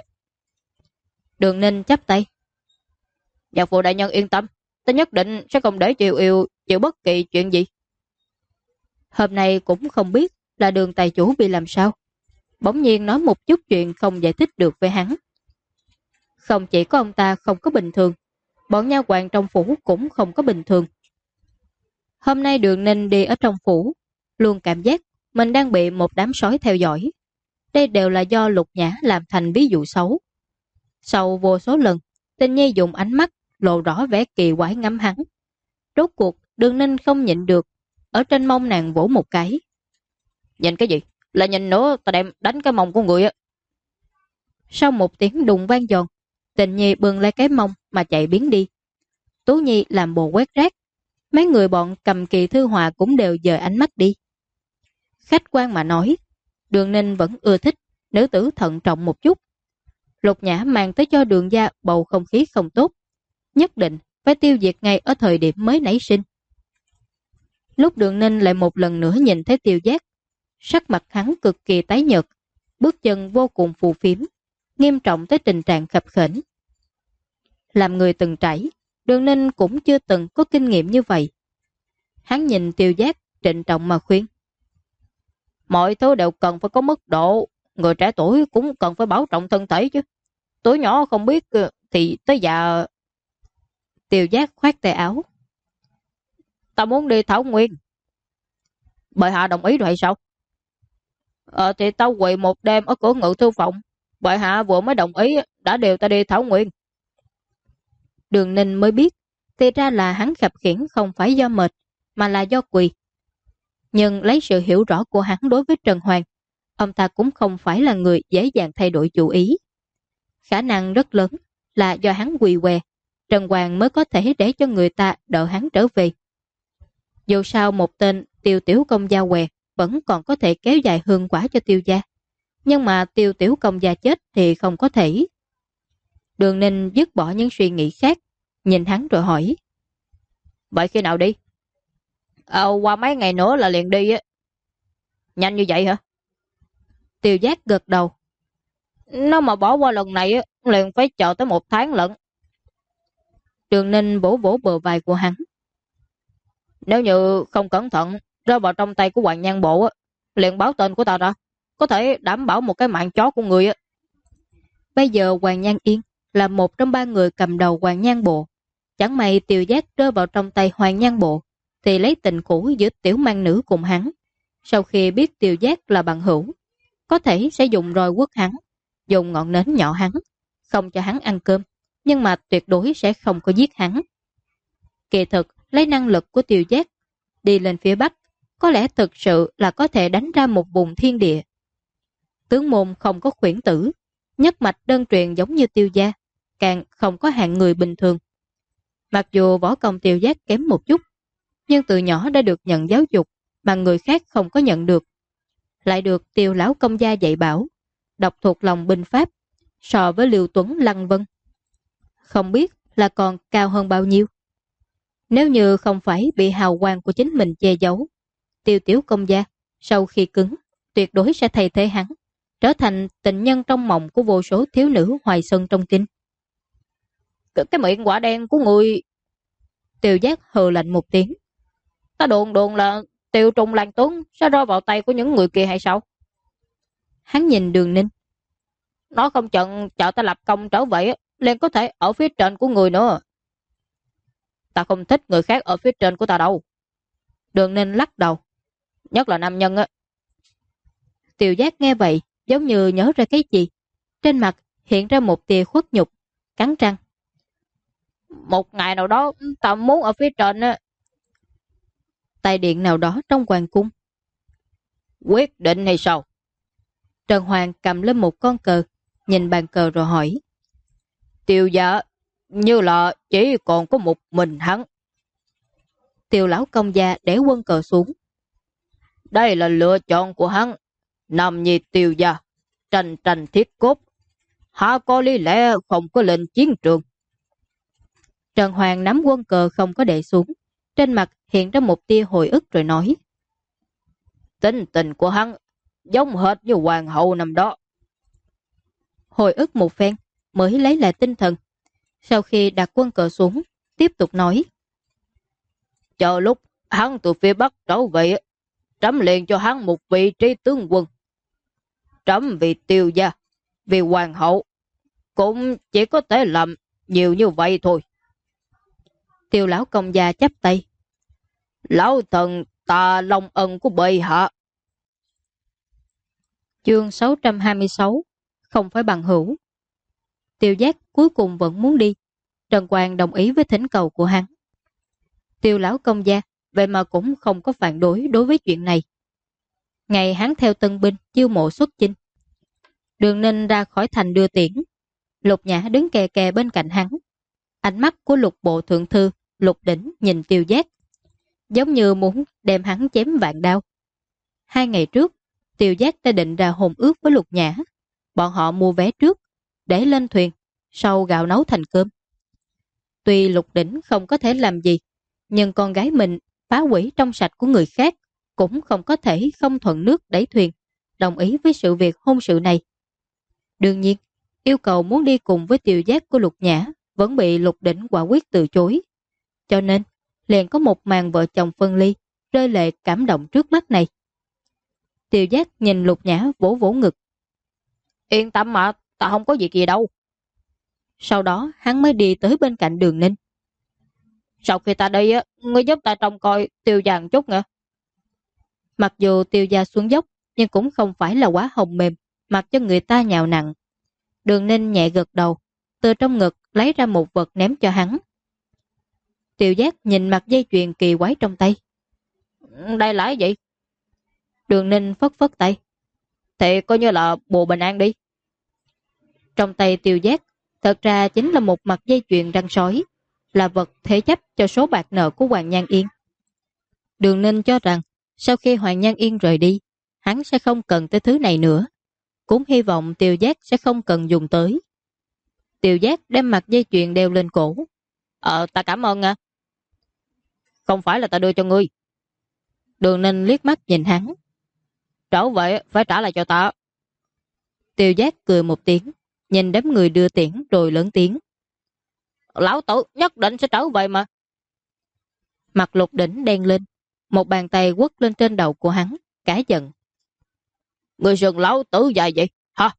Đường Ninh chắp tay. Nhạc phụ đại nhân yên tâm, ta nhất định sẽ không để Diệu Yêu chịu bất kỳ chuyện gì. Hôm nay cũng không biết là Đường tài chủ bị làm sao. Bỗng nhiên nói một chút chuyện không giải thích được với hắn. Không chỉ có ông ta không có bình thường, bọn nha hoàn trong phủ cũng không có bình thường. Hôm nay Đường Ninh đi ở trong phủ, luôn cảm giác mình đang bị một đám sói theo dõi. Đây đều là do Lục Nhã làm thành ví dụ xấu. Sau vô số lần, Tinh Nhi dùng ánh mắt lộ rõ vẻ kỳ quái ngắm hắn. Rốt cuộc Đường Ninh không nhịn được, ở trên mông nàng vỗ một cái. Nhìn cái gì? Là nhìn nữa ta đem đánh cái mông của người á. Sau một tiếng đùng vang giòn, Tình Nhi bưng lấy cái mông mà chạy biến đi. Tú Nhi làm bộ quét rác. Mấy người bọn cầm kỳ thư họa cũng đều dời ánh mắt đi. Khách quan mà nói, Đường Ninh vẫn ưa thích nữ tử thận trọng một chút. Lục Nhã mang tới cho Đường gia bầu không khí không tốt, nhất định phải tiêu diệt ngay ở thời điểm mới nảy sinh. Lúc Đường Ninh lại một lần nữa nhìn thấy Tiêu Giác, sắc mặt hắn cực kỳ tái nhợt, bước chân vô cùng phù phiếm, nghiêm trọng tới tình trạng khập khểnh. Làm người từng trải, Đường Ninh cũng chưa từng có kinh nghiệm như vậy. Hắn nhìn Tiêu Giác trịnh trọng mà khuyên. Mọi thứ đều cần phải có mức độ, người trẻ tuổi cũng cần phải bảo trọng thân thể chứ. Tuổi nhỏ không biết thì tới già. Tiêu Giác khoát tay áo. Ta muốn đi Thảo Nguyên. Bệ hạ đồng ý rồi hay sao? Thì tao quỳ một đêm ở cửa Ngự Thư Phòng. Bệ hạ vừa mới đồng ý đã điều ta đi Thảo Nguyên. Đường Ninh mới biết, thì ra là hắn khập khiễng không phải do mệt, mà là do quỳ. Nhưng lấy sự hiểu rõ của hắn đối với Trần Hoàng, ông ta cũng không phải là người dễ dàng thay đổi chủ ý. Khả năng rất lớn là do hắn quỳ què, Trần Hoàng mới có thể để cho người ta đợi hắn trở về. Dù sao một tên Tiêu Tiểu Công gia què vẫn còn có thể kéo dài hương quả cho Tiêu gia. Nhưng mà Tiêu Tiểu Công gia chết thì không có thể. Đường Ninh dứt bỏ những suy nghĩ khác, nhìn hắn rồi hỏi. Vậy khi nào đi? Qua mấy ngày nữa là liền đi á. Nhanh như vậy hả? Tiêu Giác gật đầu. Nếu mà bỏ qua lần này á, liền phải chờ tới 1 tháng lận. Đường Ninh vỗ vỗ bờ vai của hắn. Nếu như không cẩn thận rơi vào trong tay của Hoàng Nhan Bộ á, liền báo tên của ta ra, có thể đảm bảo một cái mạng chó của người á. Bây giờ Hoàng Nhan Yên là một trong 3 người cầm đầu Hoàng Nhan Bộ. Chẳng may Tiêu Giác rơi vào trong tay Hoàng Nhan Bộ thì lấy tình cũ giữa tiểu mang nữ cùng hắn. Sau khi biết Tiêu Giác là bằng hữu, có thể sẽ dùng roi quất hắn, dùng ngọn nến nhỏ hắn, không cho hắn ăn cơm, nhưng mà tuyệt đối sẽ không có giết hắn. Kỳ thực, lấy năng lực của Tiêu Giác đi lên phía Bắc, có lẽ thực sự là có thể đánh ra một vùng thiên địa. Tướng môn không có khuyển tử, nhất mạch đơn truyền giống như Tiêu gia, càng không có hạng người bình thường. Mặc dù võ công Tiêu Giác kém một chút, nhưng từ nhỏ đã được nhận giáo dục mà người khác không có nhận được. Lại được Tiêu lão công gia dạy bảo, đọc thuộc lòng binh pháp, so với Lưu Tuấn Lăng Vân. Không biết là còn cao hơn bao nhiêu. Nếu như không phải bị hào quang của chính mình che giấu, Tiêu tiểu công gia sau khi cứng, tuyệt đối sẽ thay thế hắn, trở thành tình nhân trong mộng của vô số thiếu nữ hoài xuân trong kinh. Cái miệng quả đen của người. Tiêu Giác hừ lạnh một tiếng. Ta đồn là Tiêu Trung Lan Tuấn sẽ rơi vào tay của những người kia hay sao? Hắn nhìn Đường Ninh. Nó không chận chờ ta lập công trở về liền có thể ở phía trên của người nữa. Ta không thích người khác ở phía trên của ta đâu. Đường Ninh lắc đầu. Nhất là nam nhân á. Tiêu Giác nghe vậy giống như nhớ ra cái gì. Trên mặt hiện ra một tia khuất nhục, cắn răng. Một ngày nào đó ta muốn ở phía trên á. Tại điện nào đó trong hoàng cung. Quyết định hay sao? Trần Hoàng cầm lên một con cờ, nhìn bàn cờ rồi hỏi. Tiêu gia như là chỉ còn có một mình hắn. Tiêu lão công gia để quân cờ xuống. Đây là lựa chọn của hắn. Nam nhi Tiêu gia, tranh tranh thiết cốt, há có lý lẽ không có lên chiến trường. Trần Hoàng nắm quân cờ không có để xuống, trên mặt hiện ra một tia hồi ức rồi nói. Tính tình của hắn giống hệt như hoàng hậu năm đó. Hồi ức một phen mới lấy lại tinh thần. Sau khi đặt quân cờ xuống, tiếp tục nói. Chờ lúc hắn từ phía Bắc trở về, trẫm liền cho hắn một vị trí tướng quân. Trẫm vì Tiêu gia, vì hoàng hậu, cũng chỉ có thể làm nhiều như vậy thôi. Tiêu lão công gia chắp tay. Lão thần tạ long ân của bệ hạ. Chương 626. Không phải bằng hữu. Tiêu Giác cuối cùng vẫn muốn đi. Trần Quang đồng ý với thỉnh cầu của hắn. Tiêu lão công gia vậy mà cũng không có phản đối với chuyện này. Ngày hắn theo tân binh chiêu mộ xuất chinh, Đường Ninh ra khỏi thành đưa tiễn. Lục Nhã đứng kè kè bên cạnh hắn. Ánh mắt của Lục bộ thượng thư Lục Đỉnh nhìn Tiêu Giác, giống như muốn đem hắn chém vạn đao. 2 ngày trước, Tiêu Giác đã định ra hôn ước với Lục Nhã. Bọn họ mua vé trước, để lên thuyền, sau gạo nấu thành cơm. Tuy Lục Đỉnh không có thể làm gì, nhưng con gái mình phá hủy trong sạch của người khác, cũng không có thể không thuận nước đẩy thuyền, đồng ý với sự việc hôn sự này. Đương nhiên, yêu cầu muốn đi cùng với Tiêu Giác của Lục Nhã vẫn bị Lục Đỉnh quả quyết từ chối. Cho nên, liền có một màn vợ chồng phân ly, rơi lệ cảm động trước mắt này. Tiêu Giác nhìn Lục Nhã vỗ vỗ ngực. Yên tâm mà, ta không có việc gì đâu. Sau đó hắn mới đi tới bên cạnh Đường Ninh. Sau khi ta đi, ngươi giúp ta trông coi Tiêu gia một chút nha. Mặc dù Tiêu gia xuống dốc, nhưng cũng không phải là quá hồng mềm, mặc cho người ta nhào nặng. Đường Ninh nhẹ gật đầu, từ trong ngực lấy ra một vật ném cho hắn. Tiêu Giác nhìn mặt dây chuyền kỳ quái trong tay. Đây là gì? Đường Ninh phất phất tay. Thì coi như là bùa bình an đi. Trong tay Tiêu Giác thật ra chính là một mặt dây chuyền răng sói, là vật thế chấp cho số bạc nợ của Hoàng Nhan Yên. Đường Ninh cho rằng sau khi Hoàng Nhan Yên rời đi, hắn sẽ không cần tới thứ này nữa. Cũng hy vọng Tiêu Giác sẽ không cần dùng tới. Tiêu Giác đem mặt dây chuyền đeo lên cổ. Ta cảm ơn nha. Không phải là ta đưa cho ngươi. Đường Ninh liếc mắt nhìn hắn. Trở vậy phải trả lại cho ta. Tiêu Giác cười một tiếng, nhìn đám người đưa tiễn rồi lớn tiếng. Lão tử nhất định sẽ trở về mà. Mặt Lục Đỉnh đen lên, một bàn tay quất lên trên đầu của hắn, cả giận. Người sừng lão tử dài vậy, hả?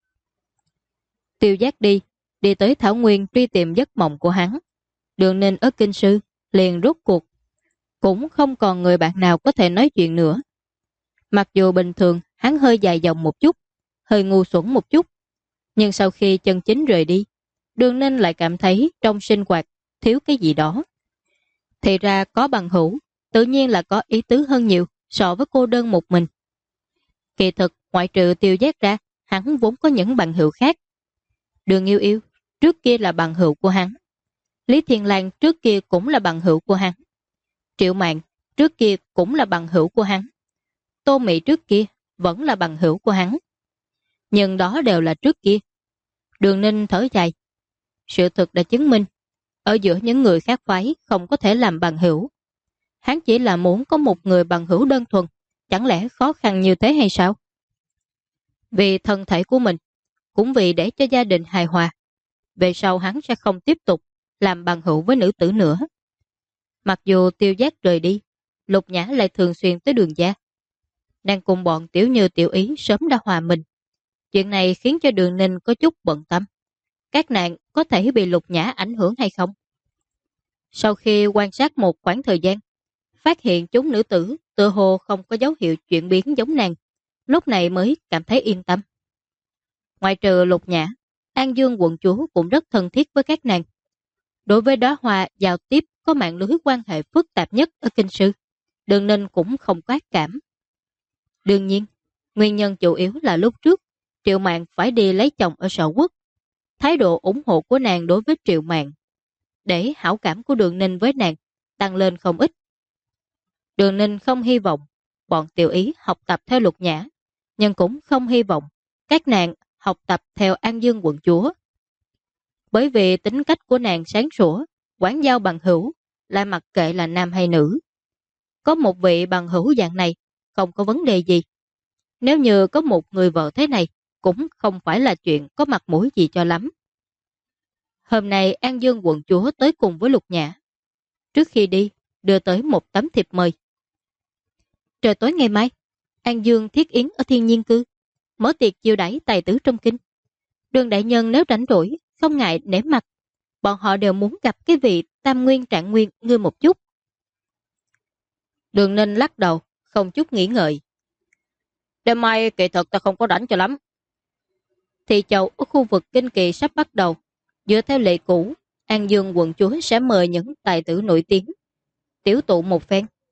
Tiêu Giác đi tới Thảo Nguyên truy tìm giấc mộng của hắn. Đường Ninh ở Kinh Sư, liền rút cuộc. Cũng không còn người bạn nào có thể nói chuyện nữa. Mặc dù bình thường hắn hơi dài dòng một chút, hơi ngu xuẩn một chút, nhưng sau khi chân chính rời đi, Đường Ninh lại cảm thấy trong sinh hoạt thiếu cái gì đó. Thì ra có bằng hữu, tự nhiên là có ý tứ hơn nhiều so với cô đơn một mình. Kỳ thực, ngoại trừ Tiêu Giác ra, hắn vốn có những bằng hữu khác. Đường Yêu Yêu, trước kia là bằng hữu của hắn. Lý Thiên Lan trước kia cũng là bằng hữu của hắn. Triệu Mạn trước kia cũng là bằng hữu của hắn. Tô Mị trước kia vẫn là bằng hữu của hắn. Nhưng đó đều là trước kia. Đường Ninh thở dài. Sự thực đã chứng minh, ở giữa những người khác phái không có thể làm bằng hữu. Hắn chỉ là muốn có một người bằng hữu đơn thuần, chẳng lẽ khó khăn như thế hay sao? Vì thân thể của mình, cũng vì để cho gia đình hài hòa, về sau hắn sẽ không tiếp tục làm bằng hữu với nữ tử nữa. Mặc dù Tiêu Giác rời đi, Lục Nhã lại thường xuyên tới Đường gia. Đang cùng bọn Tiểu Như Tiểu Ý sớm đã hòa mình. Chuyện này khiến cho Đường Ninh có chút bận tâm. Các nàng có thể bị Lục Nhã ảnh hưởng hay không? Sau khi quan sát một khoảng thời gian, phát hiện chúng nữ tử tựa hồ không có dấu hiệu chuyển biến giống nàng, lúc này mới cảm thấy yên tâm. Ngoài trừ Lục Nhã, An Dương quận chúa cũng rất thân thiết với các nàng. Đối với Đóa Hoa giao tiếp có mạng lưới quan hệ phức tạp nhất ở Kinh Sư, Đường Ninh cũng không có ác cảm. Đương nhiên, nguyên nhân chủ yếu là lúc trước Triệu Mạn phải đi lấy chồng ở Sở Quốc. Thái độ ủng hộ của nàng đối với Triệu Mạn, để hảo cảm của Đường Ninh với nàng tăng lên không ít. Đường Ninh không hy vọng bọn Tiểu Ý học tập theo Lục Nhã, nhưng cũng không hy vọng các nàng học tập theo An Dương quận chúa. Bởi vì tính cách của nàng sáng sủa, quán giao bằng hữu, lại mặc kệ là nam hay nữ. Có một vị bằng hữu dạng này, không có vấn đề gì. Nếu như có một người vợ thế này, cũng không phải là chuyện có mặt mũi gì cho lắm. Hôm nay An Dương quận chúa tới cùng với Lục Nhã. Trước khi đi, đưa tới một tấm thiệp mời. Trời tối ngày mai, An Dương thiết yến ở Thiên Nhiên Cư, mở tiệc chiêu đãi tài tử trong kinh. Đường đại nhân nếu rảnh rỗi, không ngại nể mặt. Bọn họ đều muốn gặp cái vị Tam Nguyên Trạng Nguyên ngươi một chút. Đường Ninh lắc đầu, không chút nghĩ ngợi. Đêm mai kỳ thực ta không có rảnh cho lắm. Thị chầu ở khu vực kinh kỳ sắp bắt đầu. Dựa theo lệ cũ, An Dương quận chúa sẽ mời những tài tử nổi tiếng tiểu tụ một phen,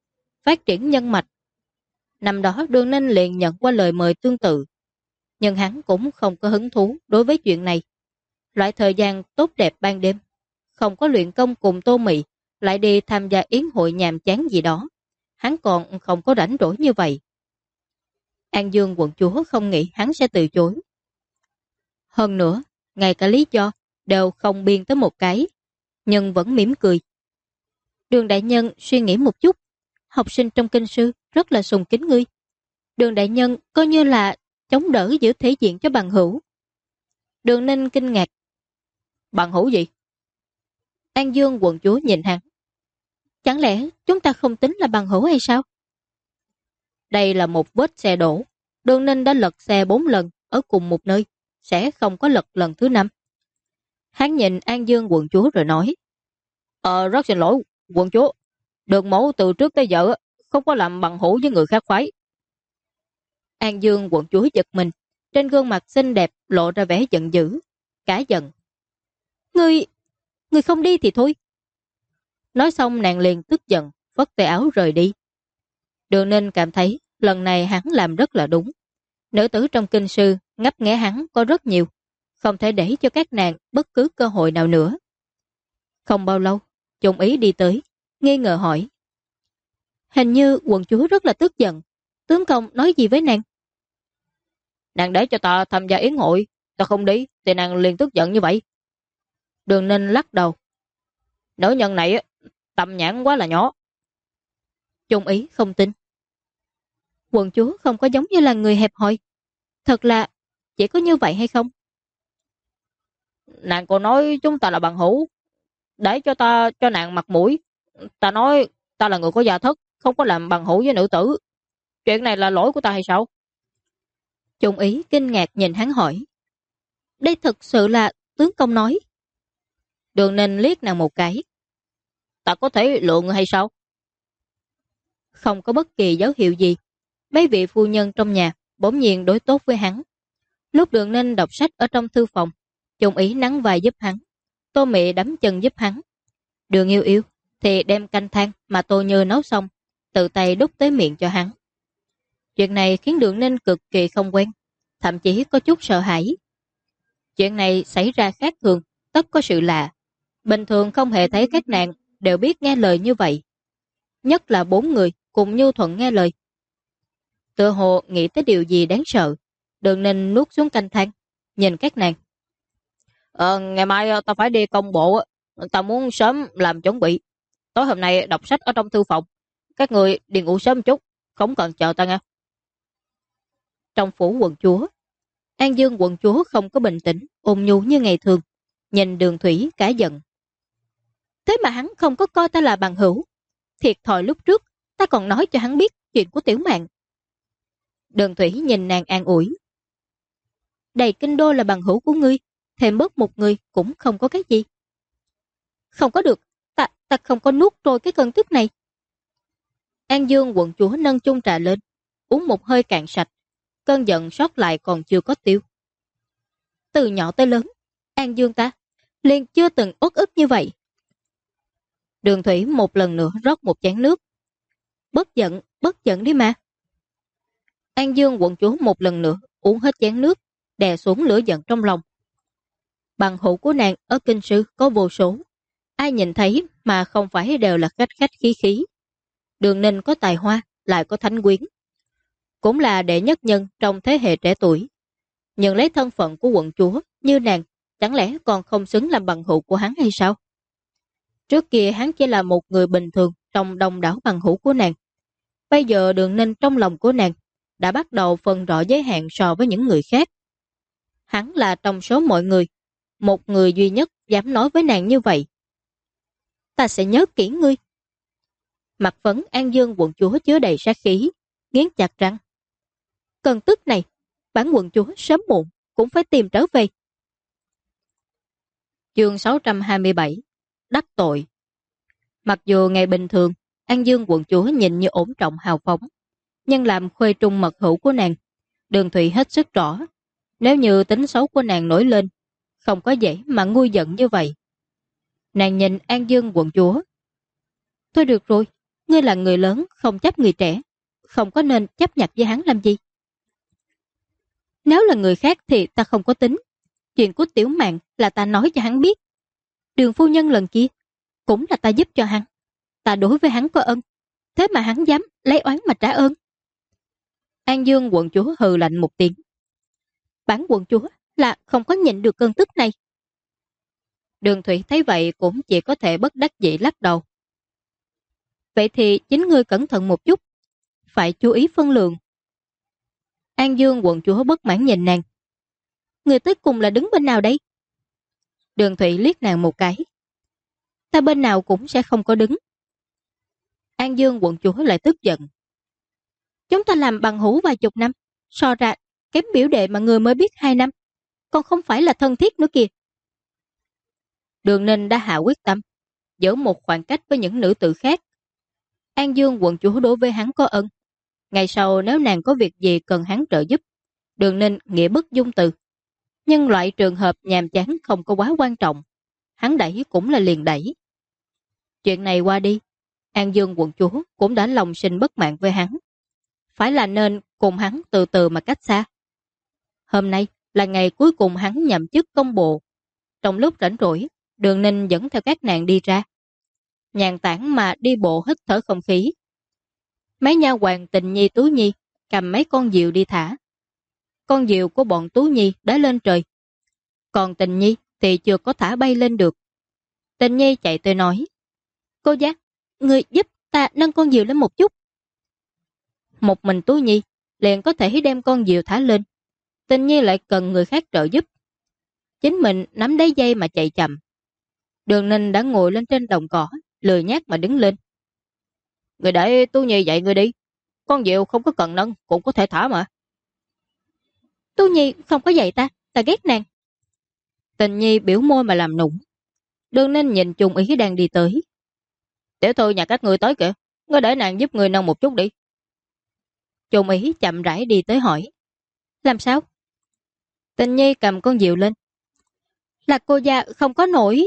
phát triển nhân mạch. Năm đó Đường Ninh liền nhận qua lời mời tương tự, nhưng hắn cũng không có hứng thú đối với chuyện này. Loại thời gian tốt đẹp ban đêm, không có luyện công cùng Tô Mị, lại đi tham gia yến hội nhàm chán gì đó. Hắn còn không có rảnh rỗi như vậy. An Dương quận chúa không nghĩ hắn sẽ từ chối. Hơn nữa, ngay cả lý do đều không biên tới một cái, nhưng vẫn mỉm cười. Đường đại nhân suy nghĩ một chút, học sinh trong kinh sư rất là sùng kính ngươi. Đường đại nhân coi như là chống đỡ giữ thể diện cho bằng hữu. Đường Ninh kinh ngạc. Bằng hữu gì? An Dương quận chúa nhìn hắn. Chẳng lẽ chúng ta không tính là bằng hữu hay sao? Đây là một vết xe đổ. Đường Ninh đã lật xe 4 lần ở cùng một nơi, sẽ không có lật lần thứ 5. Hắn nhìn An Dương quận chúa rồi nói. Rất xin lỗi, quận chúa. Đường mẫu từ trước tới giờ không có làm bằng hữu với người khác phái. An Dương quận chúa giật mình, trên gương mặt xinh đẹp lộ ra vẻ giận dữ, cả giận. Ngươi không đi thì thôi. Nói xong nàng liền tức giận, phất tay áo rời đi. Đường Ninh cảm thấy lần này hắn làm rất là đúng. Nữ tử trong kinh sư ngấp nghé hắn có rất nhiều, không thể để cho các nàng bất cứ cơ hội nào nữa. Không bao lâu, Trung Ý đi tới, nghi ngờ hỏi. Hình như quận chúa rất là tức giận, tướng công nói gì với nàng? Nàng để cho ta tham gia yến hội, ta không đi thì nàng liền tức giận như vậy. Đường Ninh lắc đầu. Nữ nhân này tâm nhãn quá là nhỏ. Trung Ý không tin. Quận chúa không có giống như là người hẹp hòi. Thật là chỉ có như vậy hay không? Nàng còn nói chúng ta là bằng hữu, để cho ta cho nàng mặt mũi. Ta nói ta là người có gia thất, không có làm bằng hữu với nữ tử. Chuyện này là lỗi của ta hay sao? Trung Ý kinh ngạc nhìn hắn hỏi. Đây thực sự là tướng công nói. Đường Ninh liếc nàng một cái. Ta có thể lựa người hay sao? Không có bất kỳ dấu hiệu gì. Mấy vị phu nhân trong nhà bỗng nhiên đối tốt với hắn. Lúc Đường Ninh đọc sách ở trong thư phòng, Trung Ý nắng vai giúp hắn, Tô Mị đấm chân giúp hắn. Đường Yêu Yêu thì đem canh than mà Tô Như nấu xong, tự tay đút tới miệng cho hắn. Chuyện này khiến Đường Ninh cực kỳ không quen, thậm chí có chút sợ hãi. Chuyện này xảy ra khác thường, tất có sự lạ. Bình thường không hề thấy các nàng đều biết nghe lời như vậy. Nhất là 4 người cùng nhu thuận nghe lời. Tựa hồ nghĩ tới điều gì đáng sợ. Đường Ninh nuốt xuống canh than, nhìn các nàng. Ngày mai ta phải đi công bộ, ta muốn sớm làm chuẩn bị. Tối hôm nay đọc sách ở trong thư phòng. Các người đi ngủ sớm chút, không cần chờ ta nghe. Trong phủ quận chúa, An Dương quận chúa không có bình tĩnh, ôn nhu như ngày thường. Nhìn Đường Thủy cả giận. Thế mà hắn không có coi ta là bằng hữu. Thiệt thòi lúc trước, ta còn nói cho hắn biết chuyện của Tiểu Mạn. Đường Thủy nhìn nàng an ủi. Đầy kinh đô là bằng hữu của ngươi, thêm bớt một người cũng không có cái gì. Không có được, ta không có nuốt trôi cái cơn tức này. An Dương quận chúa nâng chung trà lên, uống một hơi cạn sạch, cơn giận sót lại còn chưa có tiêu. Từ nhỏ tới lớn, An Dương ta liền chưa từng uất ức như vậy. Đường Thủy một lần nữa rót một chén nước. Bất giận đi mà. An Dương quận chúa một lần nữa uống hết chén nước, đè xuống lửa giận trong lòng. Bằng hữu của nàng ở kinh sư có vô số, ai nhìn thấy mà không phải đều là khách khách khí khí. Đường Ninh có tài hoa, lại có thánh quyến, cũng là đệ nhất nhân trong thế hệ trẻ tuổi. Nhưng lấy thân phận của quận chúa như nàng, chẳng lẽ còn không xứng làm bằng hữu của hắn hay sao? Trước kia hắn chỉ là một người bình thường trong đông đảo bằng hữu của nàng. Bây giờ Đường Ninh trong lòng của nàng đã bắt đầu phân rõ giới hạn so với những người khác. Hắn là trong số mọi người, một người duy nhất dám nói với nàng như vậy. Ta sẽ nhớ kỹ ngươi. Mặt phấn An Dương quận chúa chứa đầy sát khí, nghiến chặt răng. Cơn tức này, bản quận chúa sớm muộn cũng phải tìm trở về. Chương 627 Đắc tội. Mặc dù ngày bình thường, An Dương quận chúa nhìn như ổn trọng hào phóng, nhưng làm khuê trung mật hữu của nàng, Đường Thủy hết sức rõ. Nếu như tính xấu của nàng nổi lên, không có dễ mà nguôi giận như vậy. Nàng nhìn An Dương quận chúa. Thôi được rồi, Ngươi là người lớn, không chấp người trẻ, không có nên chấp nhặt với hắn làm gì. Nếu là người khác thì ta không có tính. Chuyện của Tiểu Mạn là ta nói cho hắn biết. Đường phu nhân lần kia cũng là ta giúp cho hắn. Ta đối với hắn có ơn, thế mà hắn dám lấy oán mà trả ơn. An Dương quận chúa hừ lạnh một tiếng. Bản quận chúa là không có nhịn được cơn tức này. Đường Thủy thấy vậy cũng chỉ có thể bất đắc dĩ lắc đầu. Vậy thì chính ngươi cẩn thận một chút, phải chú ý phân lượng. An Dương quận chúa bất mãn nhìn nàng. Người tới cùng là đứng bên nào đây? Đường Thủy liếc nàng một cái. Ta bên nào cũng sẽ không có đứng. An Dương quận chúa lại tức giận. Chúng ta làm bằng hữu vài chục năm, so ra kém biểu đệ mà người mới biết 2 năm, còn không phải là thân thiết nữa kìa. Đường Ninh đã hạ quyết tâm, giữ một khoảng cách với những nữ tử khác. An Dương quận chúa đối với hắn có ân. Ngày sau nếu nàng có việc gì cần hắn trợ giúp, Đường Ninh nghĩa bất dung từ. Nhưng loại trường hợp nhàm chán không có quá quan trọng, hắn đẩy cũng là liền đẩy. Chuyện này qua đi, An Dương quận chúa cũng đã lòng sinh bất mãn với hắn. Phải là nên cùng hắn từ từ mà cách xa. Hôm nay là ngày cuối cùng hắn nhậm chức công bộ. Trong lúc rảnh rỗi, Đường Ninh dẫn theo các nàng đi ra. Nhàn tản mà đi bộ hít thở không khí. Mấy nha hoàn Tình Nhi Tú Nhi cầm mấy con diều đi thả. Con diều của bọn Tú Nhi đã lên trời. Còn Tình Nhi thì chưa có thả bay lên được. Tình Nhi chạy tới nói. Cô giác, người giúp ta nâng con diều lên một chút. Một mình Tú Nhi liền có thể đem con diều thả lên. Tình Nhi lại cần người khác trợ giúp. Chính mình nắm đáy dây mà chạy chậm. Đường Ninh đã ngồi lên trên đồng cỏ, lười nhác mà đứng lên. Người để Tú Nhi dạy người đi. Con diều không có cần nâng, cũng có thể thả mà. Tú Nhi không có dạy ta ghét nàng. Tình Nhi biểu môi mà làm nũng. Đường Ninh nhìn Trung Ý đang đi tới. Tiểu thư nhà các người tới kìa, ngươi để nàng giúp người nâng một chút đi. Trung Ý chậm rãi đi tới hỏi. Làm sao? Tình Nhi cầm con diều lên. Là cô gia không có nổi.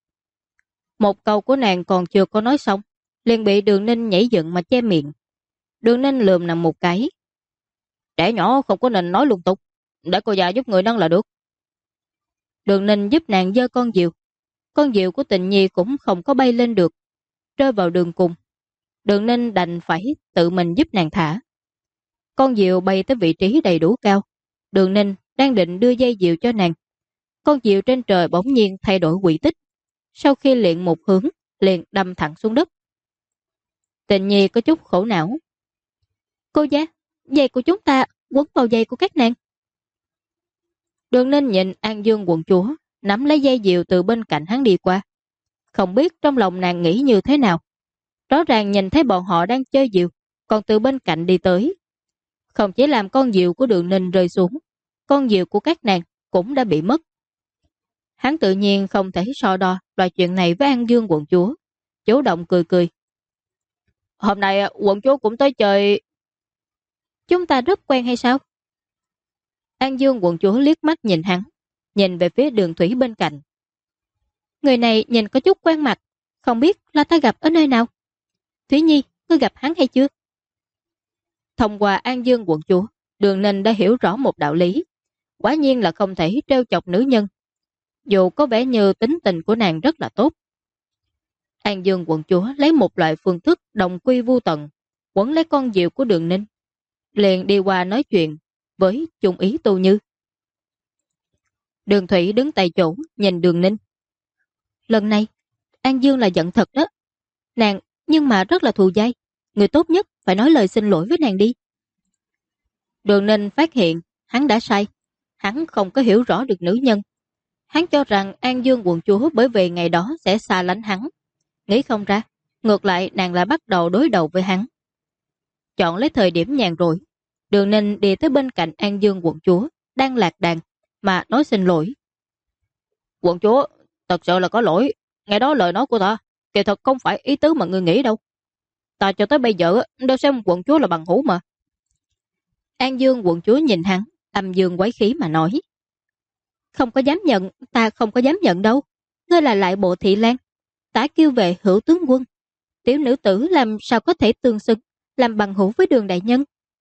Một câu của nàng còn chưa có nói xong, liền bị Đường Ninh nhảy dựng mà che miệng. Đường Ninh lườm nàng một cái. Trẻ nhỏ không có nên nói lung tung, để cô già giúp người nâng là được. Đường Ninh giúp nàng giơ con diều. Con diều của Tình Nhi cũng không có bay lên được, rơi vào đường cùng. Đường Ninh đành phải tự mình giúp nàng thả. Con diều bay tới vị trí đầy đủ cao. Đường Ninh đang định đưa dây diều cho nàng. Con diều trên trời bỗng nhiên thay đổi quỹ tích. Sau khi luyện một hướng, liền đâm thẳng xuống đất. Tình Nhi có chút khổ não. Cô gia, giày của chúng ta quấn vào giày của các nàng. Đường Ninh nhìn An Dương quận chúa nắm lấy dây diều từ bên cạnh hắn đi qua. Không biết trong lòng nàng nghĩ như thế nào. Rõ ràng nhìn thấy bọn họ đang chơi diều, còn từ bên cạnh đi tới. Không chỉ làm con diều của Đường Ninh rơi xuống, con diều của các nàng cũng đã bị mất. Hắn tự nhiên không thể so đo loại chuyện này với An Dương quận chúa, chủ động cười cười. Hôm nay quận chúa cũng tới chơi. Chúng ta rất quen hay sao? An Dương quận chúa liếc mắt nhìn hắn, nhìn về phía Đường Thủy bên cạnh. Người này nhìn có chút quen mặt, không biết là ta gặp ở nơi nào. Thủy Nhi, ngươi gặp hắn hay chưa? Thông qua An Dương quận chúa, Đường Ninh đã hiểu rõ một đạo lý. Quả nhiên là không thể trêu chọc nữ nhân, dù có vẻ như tính tình của nàng rất là tốt. An Dương quận chúa lấy một loại phương thức đồng quy vu tận, quấn lấy con diều của Đường Ninh, liền đi qua nói chuyện với Trung Ý Tu Như. Đường Thủy đứng tại chỗ nhìn Đường Ninh. Lần này An Dương là giận thật đó. Nàng nhưng mà rất là thù dai, người tốt nhất phải nói lời xin lỗi với nàng đi. Đường Ninh phát hiện hắn đã sai. Hắn không có hiểu rõ được nữ nhân. Hắn cho rằng An Dương quận chúa bởi vì ngày đó sẽ xa lánh hắn. Nghĩ không ra, ngược lại nàng lại bắt đầu đối đầu với hắn. Chọn lấy thời điểm nhàn rỗi, Đường Ninh đi tới bên cạnh An Dương quận chúa đang lạc đàn mà nói xin lỗi. Quận chúa, thật sự là có lỗi. Ngày đó lời nói của ta kỳ thật không phải ý tứ mà ngươi nghĩ đâu. Ta cho tới bây giờ đều xem quận chúa là bằng hữu mà. An Dương quận chúa nhìn hắn, âm dương quái khí mà nói. Không có dám nhận, ta không có dám nhận đâu. Ngươi là lại bộ thị lan, tả kiêu vệ hữu tướng quân. tiểu nữ tử làm sao có thể tương xứng, làm bằng hữu với Đường đại nhân.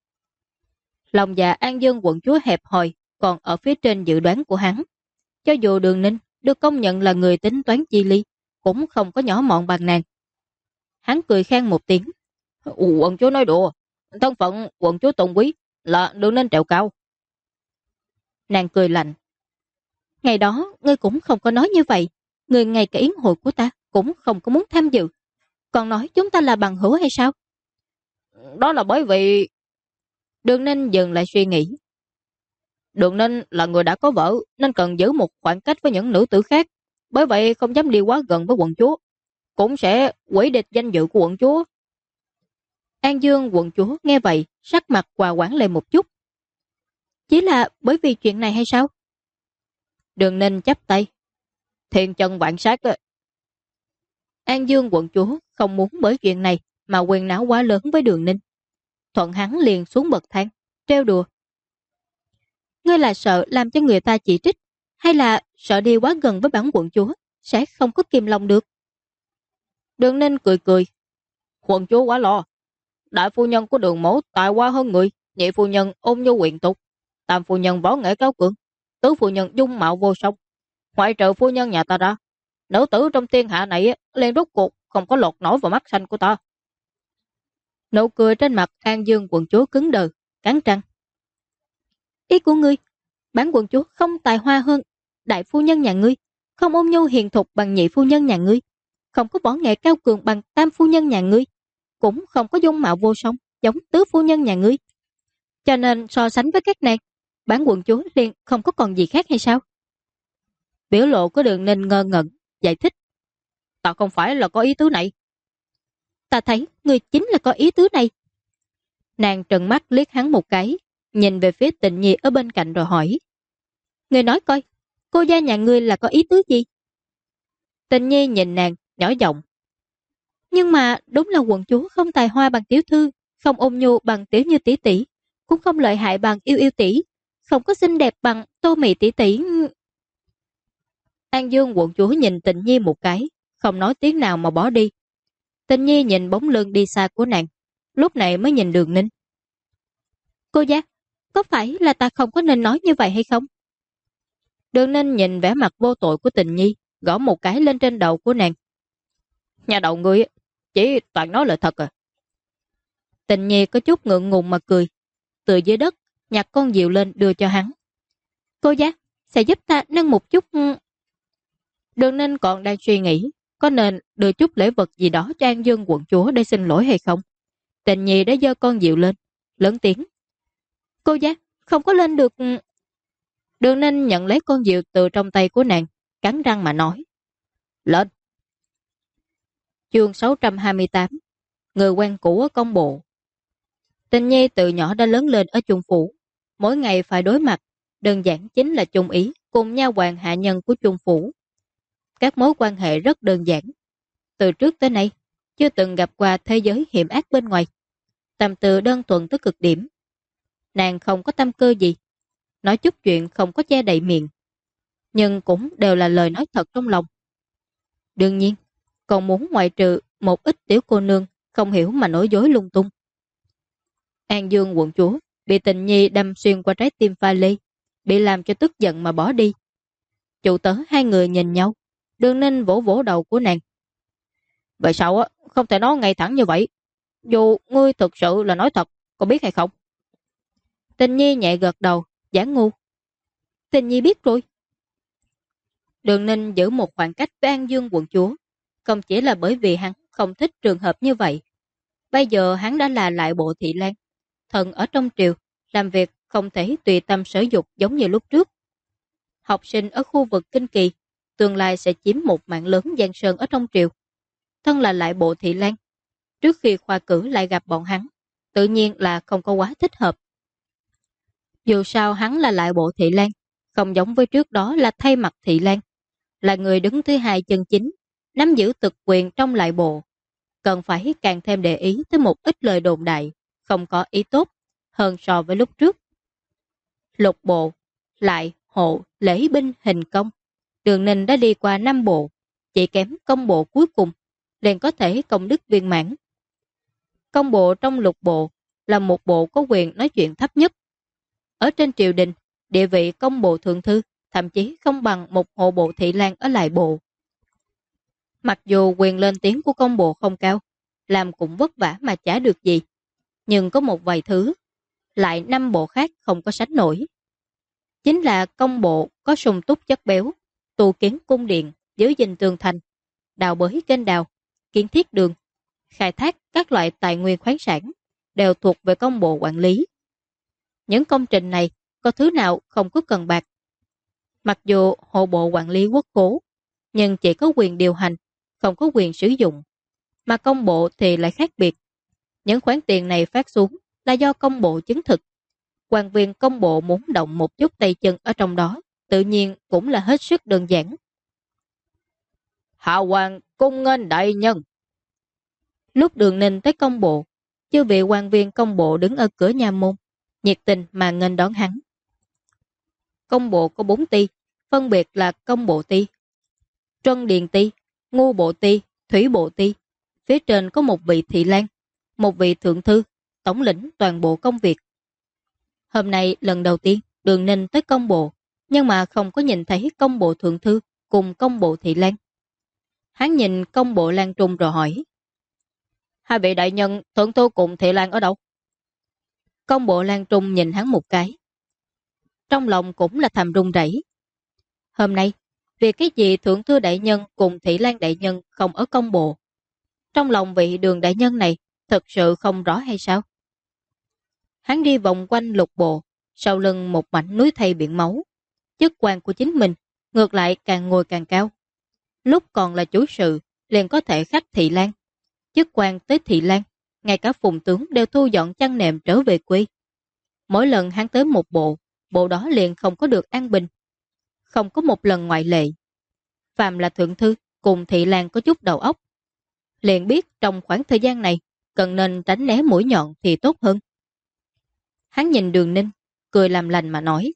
Lòng dạ An Dương quận chúa hẹp hòi, còn ở phía trên dự đoán của hắn. Cho dù Đường Ninh được công nhận là người tính toán chi ly, cũng không có nhỏ mọn bằng nàng. Hắn cười khen một tiếng. Quận chúa nói đùa, thân phận quận chúa tôn quý là Đường Ninh trèo cao. Nàng cười lạnh. Ngày đó, ngươi cũng không có nói như vậy. Ngươi ngay cả yến hội của ta cũng không có muốn tham dự. Còn nói chúng ta là bằng hữu hay sao? Đó là bởi vì... Đường Ninh dừng lại suy nghĩ. Đường Ninh là người đã có vợ, nên cần giữ một khoảng cách với những nữ tử khác. Bởi vậy không dám đi quá gần với quận chúa. Cũng sẽ quấy địch danh dự của quận chúa. An Dương quận chúa nghe vậy, sắc mặt hòa hoãn lên một chút. Chỉ là bởi vì chuyện này hay sao? Đường Ninh chắp tay. Thiên chân vạn sát. An Dương quận chúa không muốn bởi chuyện này mà quyền não quá lớn với Đường Ninh. Thuận hắn liền xuống bậc thang, trêu đùa. Ngươi là sợ làm cho người ta chỉ trích, hay là sợ đi quá gần với bản quận chúa sẽ không có kìm lòng được? Đường Ninh cười cười. Quận chúa quá lo. Đại phu nhân của Đường mẫu tài hoa hơn người, nhị phu nhân ôn nhu quyện tục, tam phu nhân võ nghệ cao cường, tứ phu nhân dung mạo vô song. Ngoại trừ phu nhân nhà ta ra, nữ tử trong thiên hạ này lên rốt cuộc không có lọt nổi vào mắt xanh của ta. Nụ cười trên mặt An Dương quận chúa cứng đờ, cắn răng. Ý của ngươi, bản quận chúa không tài hoa hơn đại phu nhân nhà ngươi, không ôn nhu hiền thục bằng nhị phu nhân nhà ngươi, không có võ nghệ cao cường bằng tam phu nhân nhà ngươi, cũng không có dung mạo vô song giống tứ phu nhân nhà ngươi. Cho nên so sánh với các nàng, bản quận chúa liền không có còn gì khác hay sao? Biểu lộ của Đường Ninh ngơ ngẩn, giải thích. Ta không phải là có ý tứ này. Ta thấy ngươi chính là có ý tứ này. Nàng trừng mắt liếc hắn một cái, nhìn về phía Tịnh Nhi ở bên cạnh rồi hỏi. Ngươi nói coi, cô gia nhà ngươi là có ý tứ gì? Tịnh Nhi nhìn nàng, nhỏ giọng. Nhưng mà đúng là quận chúa không tài hoa bằng tiểu thư, không ôn nhu bằng tiểu như tỷ tỷ, cũng không lợi hại bằng yêu yêu tỷ, không có xinh đẹp bằng Tô Mị tỷ tỷ. An Dương quận chúa nhìn Tịnh Nhi một cái, không nói tiếng nào mà bỏ đi. Tịnh Nhi nhìn bóng lưng đi xa của nàng, lúc này mới nhìn Đường Ninh. Cô gia, có phải là ta không có nên nói như vậy hay không? Đường Ninh nhìn vẻ mặt vô tội của Tịnh Nhi, gõ một cái lên trên đầu của nàng. Nhà đầu ngươi chỉ toàn nói lời thật à? Tịnh Nhi có chút ngượng ngùng mà cười, từ dưới đất nhặt con diều lên đưa cho hắn. Cô gia, sẽ giúp ta nâng một chút. Đường Ninh còn đang suy nghĩ có nên đưa chút lễ vật gì đó cho An Dương quận chúa để xin lỗi hay không. Tịnh Nhi đã giơ con diều lên, lớn tiếng. Cô gia, không có lên được. Đường Ninh nhận lấy con diều từ trong tay của nàng, cắn răng mà nói. Lên. Chương 628. Người quen cũ ở công bộ. Tịnh Nhi từ nhỏ đã lớn lên ở Trung Phủ, mỗi ngày phải đối mặt, đơn giản chính là chung ý cùng nha hoàn hạ nhân của Trung Phủ. Các mối quan hệ rất đơn giản. Từ trước tới nay, chưa từng gặp qua thế giới hiểm ác bên ngoài. Tâm tư đơn thuần tới cực điểm. Nàng không có tâm cơ gì, nói chút chuyện không có che đậy miệng, nhưng cũng đều là lời nói thật trong lòng. Đương nhiên, còn muốn ngoại trừ một ít tiểu cô nương không hiểu mà nói dối lung tung. An Dương quận chúa bị Tịnh Nhi đâm xuyên qua trái tim pha lê, bị làm cho tức giận mà bỏ đi. Chủ tớ hai người nhìn nhau, Đường Ninh vỗ vỗ đầu của nàng. Vậy sao á, không thể nói ngay thẳng như vậy. Dù ngươi thực sự là nói thật, có biết hay không? Tịnh Nhi nhẹ gật đầu, giả ngu. Tịnh Nhi biết rồi. Đường Ninh giữ một khoảng cách với An Dương quận chúa, không chỉ là bởi vì hắn không thích trường hợp như vậy. Bây giờ hắn đã là lại bộ thị lang, thần ở trong triều, làm việc không thể tùy tâm sở dục giống như lúc trước. Học sinh ở khu vực kinh kỳ, tương lai sẽ chiếm một mạng lớn giang sơn ở trong triều. Thân là lại bộ thị lang, trước khi khoa cử lại gặp bọn hắn, tự nhiên là không có quá thích hợp. Dù sao hắn là lại bộ thị lang, không giống với trước đó là thay mặt thị lang, là người đứng thứ hai chân chính, nắm giữ thực quyền trong lại bộ. Cần phải càng thêm để ý tới một ít lời đồn đại, không có ý tốt hơn so với lúc trước. Lục bộ, lại, hộ, lễ binh, hình công. Đường Ninh đã đi qua 5 bộ, chỉ kém công bộ cuối cùng, liền có thể công đức viên mãn. Công bộ trong lục bộ là một bộ có quyền nói chuyện thấp nhất. Ở trên triều đình, địa vị công bộ thượng thư thậm chí không bằng một hộ bộ thị lang ở lại bộ. Mặc dù quyền lên tiếng của công bộ không cao, làm cũng vất vả mà chả được gì, nhưng có một vài thứ, lại 5 bộ khác không có sánh nổi. Chính là công bộ có sung túc chất béo, tu kiến cung điện, giữ gìn tường thành, đào bới kênh đào, kiến thiết đường, khai thác các loại tài nguyên khoáng sản, đều thuộc về công bộ quản lý. Những công trình này có thứ nào không có cần bạc. Mặc dù hộ bộ quản lý quốc khố, nhưng chỉ có quyền điều hành, không có quyền sử dụng. Mà công bộ thì lại khác biệt. Những khoản tiền này phát xuống là do công bộ chứng thực. Quan viên công bộ muốn động một chút tay chân ở trong đó, tự nhiên cũng là hết sức đơn giản. Hạ hoàng cung nghênh đại nhân. Lúc Đường Ninh tới công bộ, chư vị quan viên công bộ đứng ở cửa nhà môn, nhiệt tình mà nghênh đón hắn. Công bộ có 4 ty, phân biệt là công bộ ty, Trân Điền ty, Ngu bộ ty, Thủy bộ ty. Phía trên có một vị thị lang, một vị thượng thư, tổng lĩnh toàn bộ công việc. Hôm nay lần đầu tiên Đường Ninh tới công bộ, nhưng mà không có nhìn thấy công bộ thượng thư cùng công bộ thị lang. Hắn nhìn công bộ Lan Trung rồi hỏi: hai vị đại nhân thượng thư cùng thị lang ở đâu? Công bộ Lan Trung nhìn hắn một cái, trong lòng cũng là thầm run rẩy. Hôm nay, vì cái gì thượng thư đại nhân cùng thị lang đại nhân không ở công bộ? Trong lòng vị Đường đại nhân này thật sự không rõ hay sao? Hắn đi vòng quanh lục bộ, sau lưng một mảnh núi thây biển máu. Chức quan của chính mình ngược lại càng ngồi càng cao. Lúc còn là chủ sự, liền có thể khắc thị lang. Chức quan tới thị lang, ngay cả phùng tướng đều thu dọn chăn nệm trở về quê. Mỗi lần hắn tới một bộ, bộ đó liền không có được an bình. Không có một lần ngoại lệ. Phàm là thượng thư cùng thị lang có chút đầu óc, liền biết trong khoảng thời gian này cần nên tránh né mũi nhọn thì tốt hơn. Hắn nhìn Đường Ninh, cười làm lành mà nói: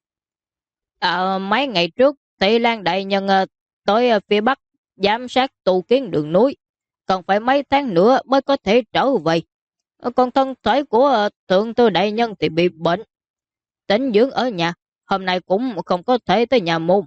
mấy ngày trước thị lang đại nhân tới phía Bắc giám sát tu kiến đường núi, còn phải mấy tháng nữa mới có thể trở về. Còn thân thể của thượng thư đại nhân thì bị bệnh, tĩnh dưỡng ở nhà, hôm nay cũng không có thể tới nhà môn.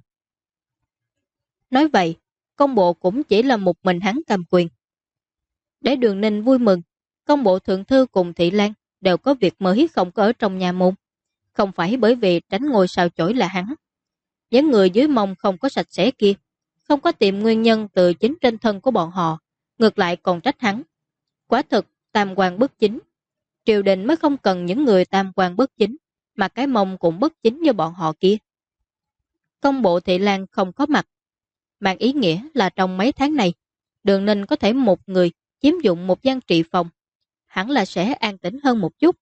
Nói vậy, công bộ cũng chỉ là một mình hắn cầm quyền. Để Đường Ninh vui mừng, công bộ thượng thư cùng thị lang đều có việc mới không có ở trong nhà môn. Không phải bởi vì tránh ngôi sao chổi là hắn. Những người dưới mông không có sạch sẽ kia, không có tìm nguyên nhân từ chính trên thân của bọn họ, ngược lại còn trách hắn. Quả thực, tam quan bất chính. Triều đình mới không cần những người tam quan bất chính, mà cái mông cũng bất chính như bọn họ kia. Công bộ thị lang không có mặt, mang ý nghĩa là trong mấy tháng này, Đường Ninh có thể một người chiếm dụng một gian trị phòng, hẳn là sẽ an tĩnh hơn một chút.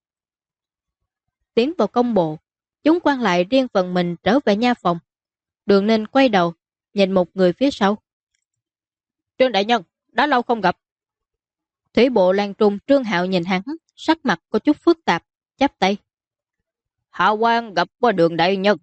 Tiến vào công bộ, chúng quan lại riêng phần mình trở về nha phòng. Đường Ninh quay đầu, nhìn một người phía sau. Trương đại nhân, đã lâu không gặp. Thủy bộ Lan Trung Trương Hạo nhìn hắn, sắc mặt có chút phức tạp, chắp tay. Hạ quan gặp qua Đường đại nhân.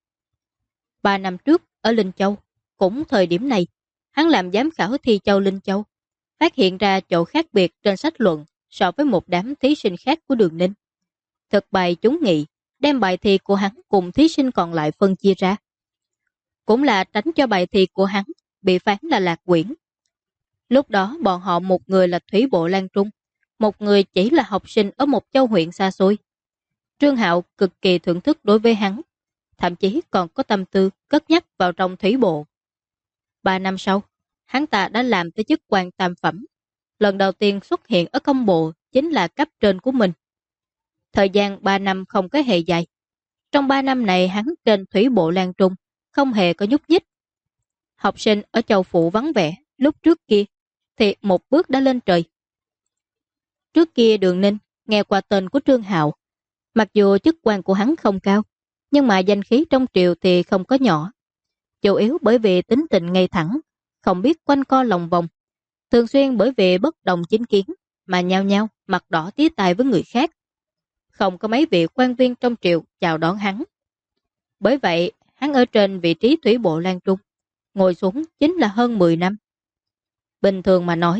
3 năm trước, ở Linh Châu, cũng thời điểm này, hắn làm giám khảo thi châu Linh Châu, phát hiện ra chỗ khác biệt trên sách luận so với một đám thí sinh khác của Đường Ninh. Thực bài chúng nghị, đem bài thi của hắn cùng thí sinh còn lại phân chia ra. Cũng là tránh cho bài thi của hắn bị phán là lạc quyển. Lúc đó bọn họ một người là thủy bộ Lan Trung, một người chỉ là học sinh ở một châu huyện xa xôi. Trương Hạo cực kỳ thưởng thức đối với hắn, thậm chí còn có tâm tư cất nhắc vào trong thủy bộ. 3 năm sau, hắn ta đã làm tới chức quan tam phẩm. Lần đầu tiên xuất hiện ở công bộ chính là cấp trên của mình. Thời gian 3 năm không có hề dài. Trong 3 năm này hắn trên thủy bộ Lan Trung không hề có nhúc nhích. Học sinh ở châu phụ vắng vẻ lúc trước kia thì một bước đã lên trời. Trước kia Đường Ninh nghe qua tên của Trương Hạo, mặc dù chức quan của hắn không cao, nhưng mà danh khí trong triều thì không có nhỏ. Chủ yếu bởi vì tính tình ngay thẳng, không biết quanh co lòng vòng, thường xuyên bởi vì bất đồng chính kiến mà nhao nhao mặt đỏ tía tai với người khác. Không có mấy vị quan viên trong triều chào đón hắn. Bởi vậy, hắn ở trên vị trí thủy bộ Lan Trung, ngồi xuống chính là hơn 10 năm. Bình thường mà nói,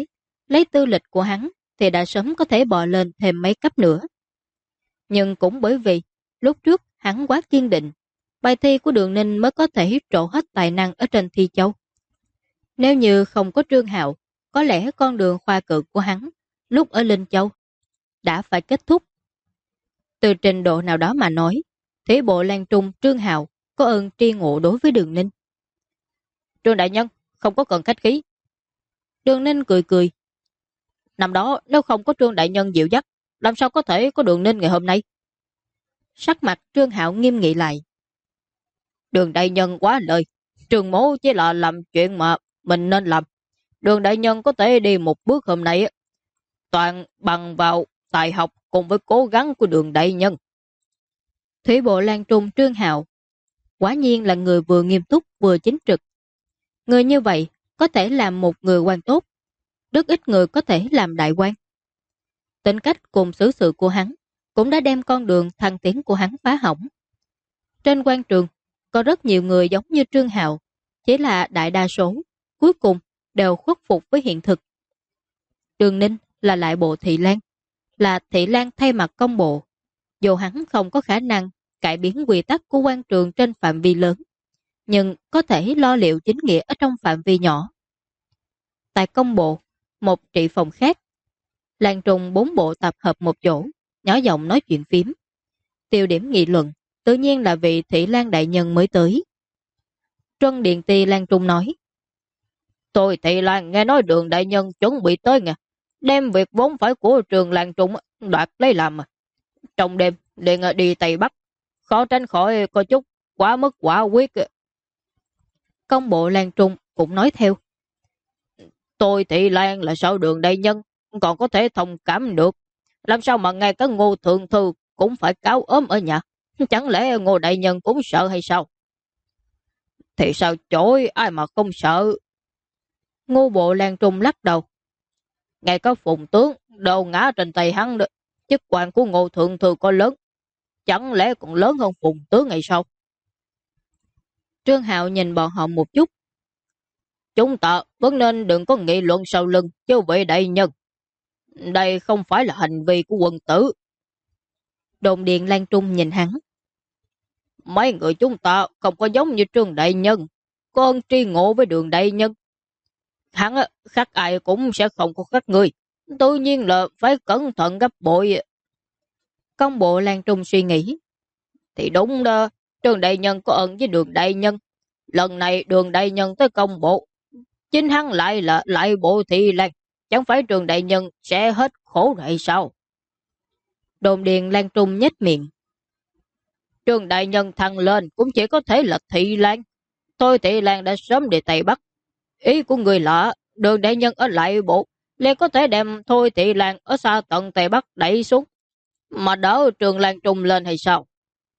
Lấy tư lịch của hắn thì đã sớm có thể bò lên thêm mấy cấp nữa. Nhưng cũng bởi vì lúc trước hắn quá kiên định, bài thi của Đường Ninh mới có thể trổ hết tài năng ở trên thi châu. Nếu như không có Trương Hạo, có lẽ con đường khoa cử của hắn lúc ở Linh Châu đã phải kết thúc. Từ trình độ nào đó mà nói, Thủy Bộ Lan Trung Trương Hạo có ơn tri ngộ đối với Đường Ninh. Trương đại nhân, không có cần khách khí. Đường Ninh cười cười. Năm đó nếu không có Trương đại nhân dịu dắt, làm sao có thể có Đường Ninh ngày hôm nay? Sắc mặt Trương Hạo nghiêm nghị lại. Đường đại nhân quá lời, Trương mố chỉ là làm chuyện mà mình nên làm. Đường đại nhân có thể đi một bước hôm nay toàn bằng vào tài học cùng với cố gắng của Đường đại nhân. Thủy Bộ Lan Trung Trương Hạo quả nhiên là người vừa nghiêm túc vừa chính trực. Người như vậy có thể làm một người quan tốt, rất ít người có thể làm đại quan. Tính cách cùng xử sự của hắn cũng đã đem con đường thăng tiến của hắn phá hỏng. Trên quan trường có rất nhiều người giống như Trương Hạo, chỉ là đại đa số cuối cùng đều khuất phục với hiện thực. Đường Ninh là lại bộ Thị Lan, là Thị Lan thay mặt công bộ. Dù hắn không có khả năng cải biến quy tắc của quan trường trên phạm vi lớn, nhưng có thể lo liệu chính nghĩa ở trong phạm vi nhỏ. Tại công bộ, một trị phòng khác, Lan Trung 4 bộ tập hợp một chỗ, nhỏ giọng nói chuyện phím. Tiêu điểm nghị luận tự nhiên là vị Thị Lan đại nhân mới tới. Trân Điện Ti Lan Trung nói: Tôi Thị Lan nghe nói Đường đại nhân chuẩn bị tới nè, đem việc vốn phải của trường Lan Trung đoạt lấy làm. Trong đêm liền đi Tây Bắc, khó tránh khỏi có chút quá mức quả quyết. Công bộ Lan Trung cũng nói theo: Tôi Thị Lan là sao Đường đại nhân còn có thể thông cảm được, làm sao mà ngay cả Ngô thượng thư cũng phải cáo ốm ở nhà, chẳng lẽ Ngô đại nhân cũng sợ hay sao? Thì sao chối, ai mà không sợ? Ngô bộ Lan Trung lắc đầu. Ngay có Phùng tướng đầu ngã trên tay hắn đó, chức quan của Ngô thượng thư có lớn, chẳng lẽ còn lớn hơn Phùng tướng hay sao? Trương Hạo nhìn bọn họ một chút. Chúng ta vẫn nên đừng có nghị luận sau lưng chứ vậy đại nhân. Đây không phải là hành vi của quân tử. Đồn điện Lan Trung nhìn hắn. Mấy người chúng ta không có giống như Trương đại nhân, con tri ngộ với Đường đại nhân. Hắn khác ai cũng sẽ không có khác người, tự nhiên là phải cẩn thận gấp bội. Công bộ Lan Trung suy nghĩ. Thì đúng đó, Trương đại nhân có ơn với Đường đại nhân. Lần này Đường đại nhân tới công bộ, chính hắn lại là lại bộ Thị Lan, chẳng phải Trương đại nhân sẽ hết khổ hay sao? Đồn điện Lan Trung nhếch miệng. Trương đại nhân thăng lên cũng chỉ có thể là Thị Lan. Tôi Thị Lan đã sớm đi Tây Bắc. Ý của người lạ, Đường đại nhân ở lại bộ liền có thể đem Thôi Thị Lan ở xa tận Tây Bắc đẩy xuống, mà đỡ Trương Lan Trung lên hay sao?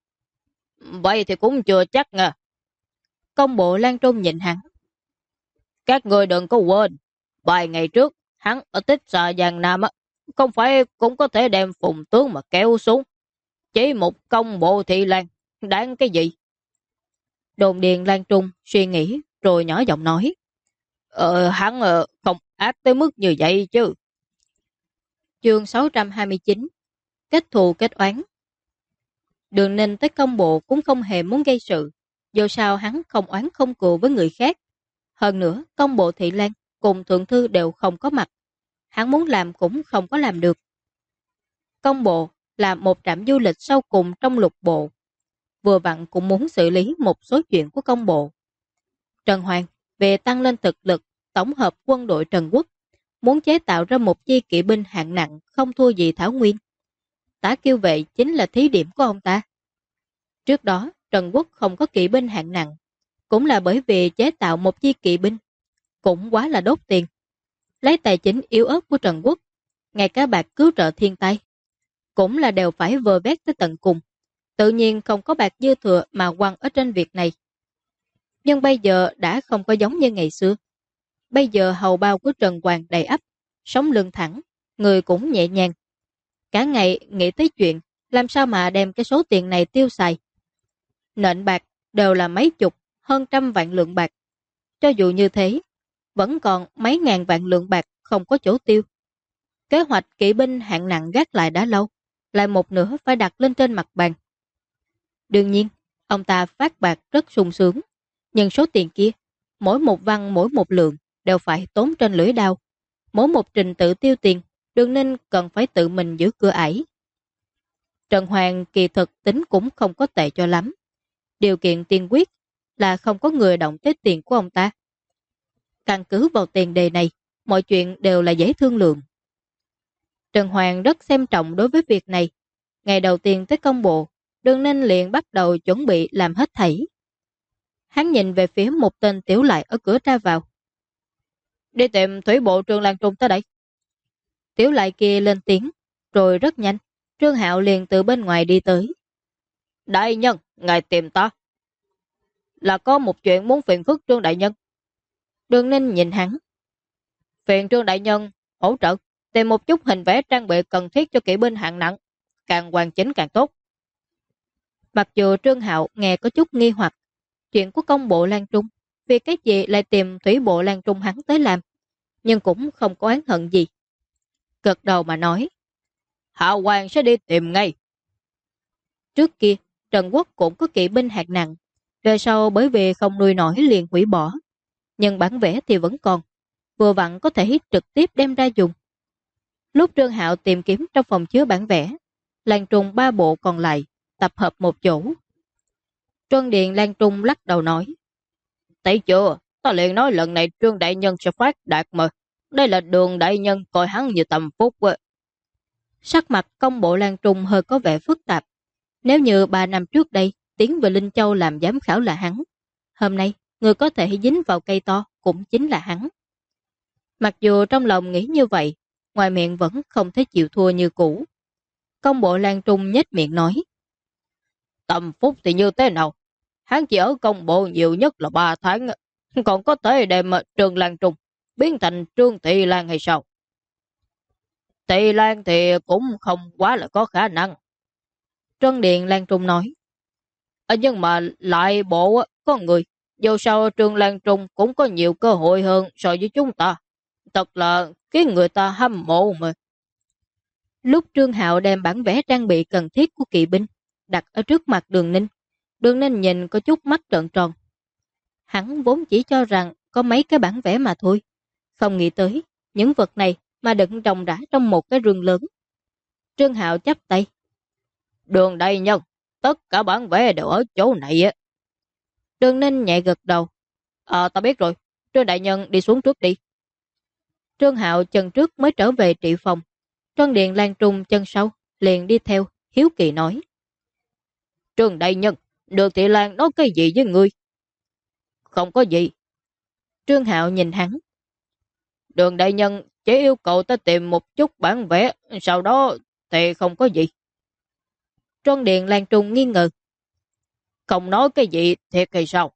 Vậy thì cũng chưa chắc nha. Công bộ Lan Trung nhìn hắn. Các người đừng có quên, vài ngày trước hắn ở Tích Xà Giang Nam không phải cũng có thể đem Phùng tướng mà kéo xuống. Chỉ một công bộ Thị Lan đáng cái gì? Đồn điền Lan Trung suy nghĩ rồi nhỏ giọng nói. Hắn không ác tới mức như vậy chứ. Chương 629 Kết thù kết oán. Đường Ninh tới công bộ cũng không hề muốn gây sự, dù sao hắn không oán không cừu với người khác. Hơn nữa, công bộ Thị Lan cùng thượng thư đều không có mặt, hắn muốn làm cũng không có làm được. Công bộ là một trạm du lịch sau cùng trong lục bộ, vừa vặn cũng muốn xử lý một số chuyện của công bộ. Trần Hoàng về tăng lên thực lực tổng hợp quân đội Trần Quốc, muốn chế tạo ra một chi kỵ binh hạng nặng không thua gì Thảo Nguyên. Tả Kiêu Vệ chính là thí điểm của ông ta. Trước đó, Trần Quốc không có kỵ binh hạng nặng, cũng là bởi vì chế tạo một chi kỵ binh cũng quá là đốt tiền. Lấy tài chính yếu ớt của Trần Quốc, ngay cả bạc cứu trợ thiên tai cũng là đều phải vơ vét tới tận cùng. Tự nhiên không có bạc dư thừa mà quăng ở trên việc này. Nhưng bây giờ đã không có giống như ngày xưa. Bây giờ hầu bao của Trần Hoàng đầy ắp, sống lưng thẳng, người cũng nhẹ nhàng. Cả ngày nghĩ tới chuyện làm sao mà đem cái số tiền này tiêu xài. Nện bạc đều là mấy chục, hơn trăm vạn lượng bạc. Cho dù như thế, vẫn còn mấy ngàn vạn lượng bạc không có chỗ tiêu. Kế hoạch kỵ binh hạng nặng gác lại đã lâu, lại một nửa phải đặt lên trên mặt bàn. Đương nhiên, ông ta phát bạc rất sung sướng, nhưng số tiền kia, mỗi một văn mỗi một lượng đều phải tốn trên lưỡi đao. Mỗi một trình tự tiêu tiền, Đường Ninh cần phải tự mình giữ cửa ải. Trần Hoàng kỳ thực tính cũng không có tệ cho lắm. Điều kiện tiên quyết là không có người động tới tiền của ông ta. Căn cứ vào tiền đề này, mọi chuyện đều là dễ thương lượng. Trần Hoàng rất xem trọng đối với việc này. Ngày đầu tiên tới công bộ, Đường Ninh liền bắt đầu chuẩn bị làm hết thảy. Hắn nhìn về phía một tên tiểu lại ở cửa ra vào. Đi tìm thủy bộ Trương Lan Trung tới đây. Tiểu lại kia lên tiếng, rồi rất nhanh, Trương Hạo liền từ bên ngoài đi tới. Đại nhân, ngài tìm ta. Là có một chuyện muốn phiền phức Trương đại nhân. Đường Ninh nhìn hắn. Phiền Trương đại nhân hỗ trợ tìm một chút hình vẽ trang bị cần thiết cho kỵ binh hạng nặng, càng hoàn chỉnh càng tốt. Mặc dù Trương Hạo nghe có chút nghi hoặc, chuyện của công bộ Lan Trung, vì cái gì lại tìm thủy bộ Lan Trung hắn tới làm, nhưng cũng không có oán hận gì. Gật đầu mà nói, Hạ Hoàng sẽ đi tìm ngay. Trước kia, Trần Quốc cũng có kỵ binh hạng nặng, về sau bởi vì không nuôi nổi liền hủy bỏ, nhưng bản vẽ thì vẫn còn, vừa vặn có thể trực tiếp đem ra dùng. Lúc Trương Hạo tìm kiếm trong phòng chứa bản vẽ, Lan Trung 3 bộ còn lại tập hợp một chỗ. Trân Điện Lan Trung lắc đầu nói, thấy chưa, ta liền nói lần này Trương đại nhân sẽ phát đạt mà. Đây là Đường đại nhân coi hắn như tầm phúc. Sắc mặt công bộ Lan Trung hơi có vẻ phức tạp. Nếu như 3 năm trước đây tiến về Linh Châu làm giám khảo là hắn, hôm nay người có thể dính vào cây to cũng chính là hắn. Mặc dù trong lòng nghĩ như vậy, ngoài miệng vẫn không thấy chịu thua như cũ. Công bộ Lan Trung nhếch miệng nói, tầm phúc thì như thế nào? Hắn chỉ ở công bộ nhiều nhất là 3 tháng, còn có thể đem Trương Lan Trung biến thành Trương Thị Lan hay sao? Thị Lan thì cũng không quá là có khả năng. Trân Điện Lan Trung nói, nhưng mà lại bộ có người, dù sao Trương Lan Trung cũng có nhiều cơ hội hơn so với chúng ta. Thật là khiến người ta hâm mộ mà. Lúc Trương Hạo đem bản vẽ trang bị cần thiết của kỵ binh đặt ở trước mặt Đường Ninh, Đường Ninh nhìn có chút mắt trợn tròn. Hắn vốn chỉ cho rằng có mấy cái bản vẽ mà thôi, không nghĩ tới những vật này mà đựng ròng rã trong một cái rương lớn. Trương Hạo chắp tay, Đường đại nhân, tất cả bản vẽ đều ở chỗ này á. Đường Ninh nhẹ gật đầu, ta biết rồi, Trương đại nhân đi xuống trước đi. Trương Hạo chân trước mới trở về trị phòng, Trân Điện Lan Trung chân sau liền đi theo, hiếu kỳ nói, Trương đại nhân, Đường Thị Lan nói cái gì với ngươi? Không có gì. Trương Hạo nhìn hắn, Đường đại nhân chỉ yêu cầu ta tìm một chút bản vẽ, sau đó thì không có gì. Trân Điện Lan Trung nghi ngờ, không nói cái gì thiệt hay sao?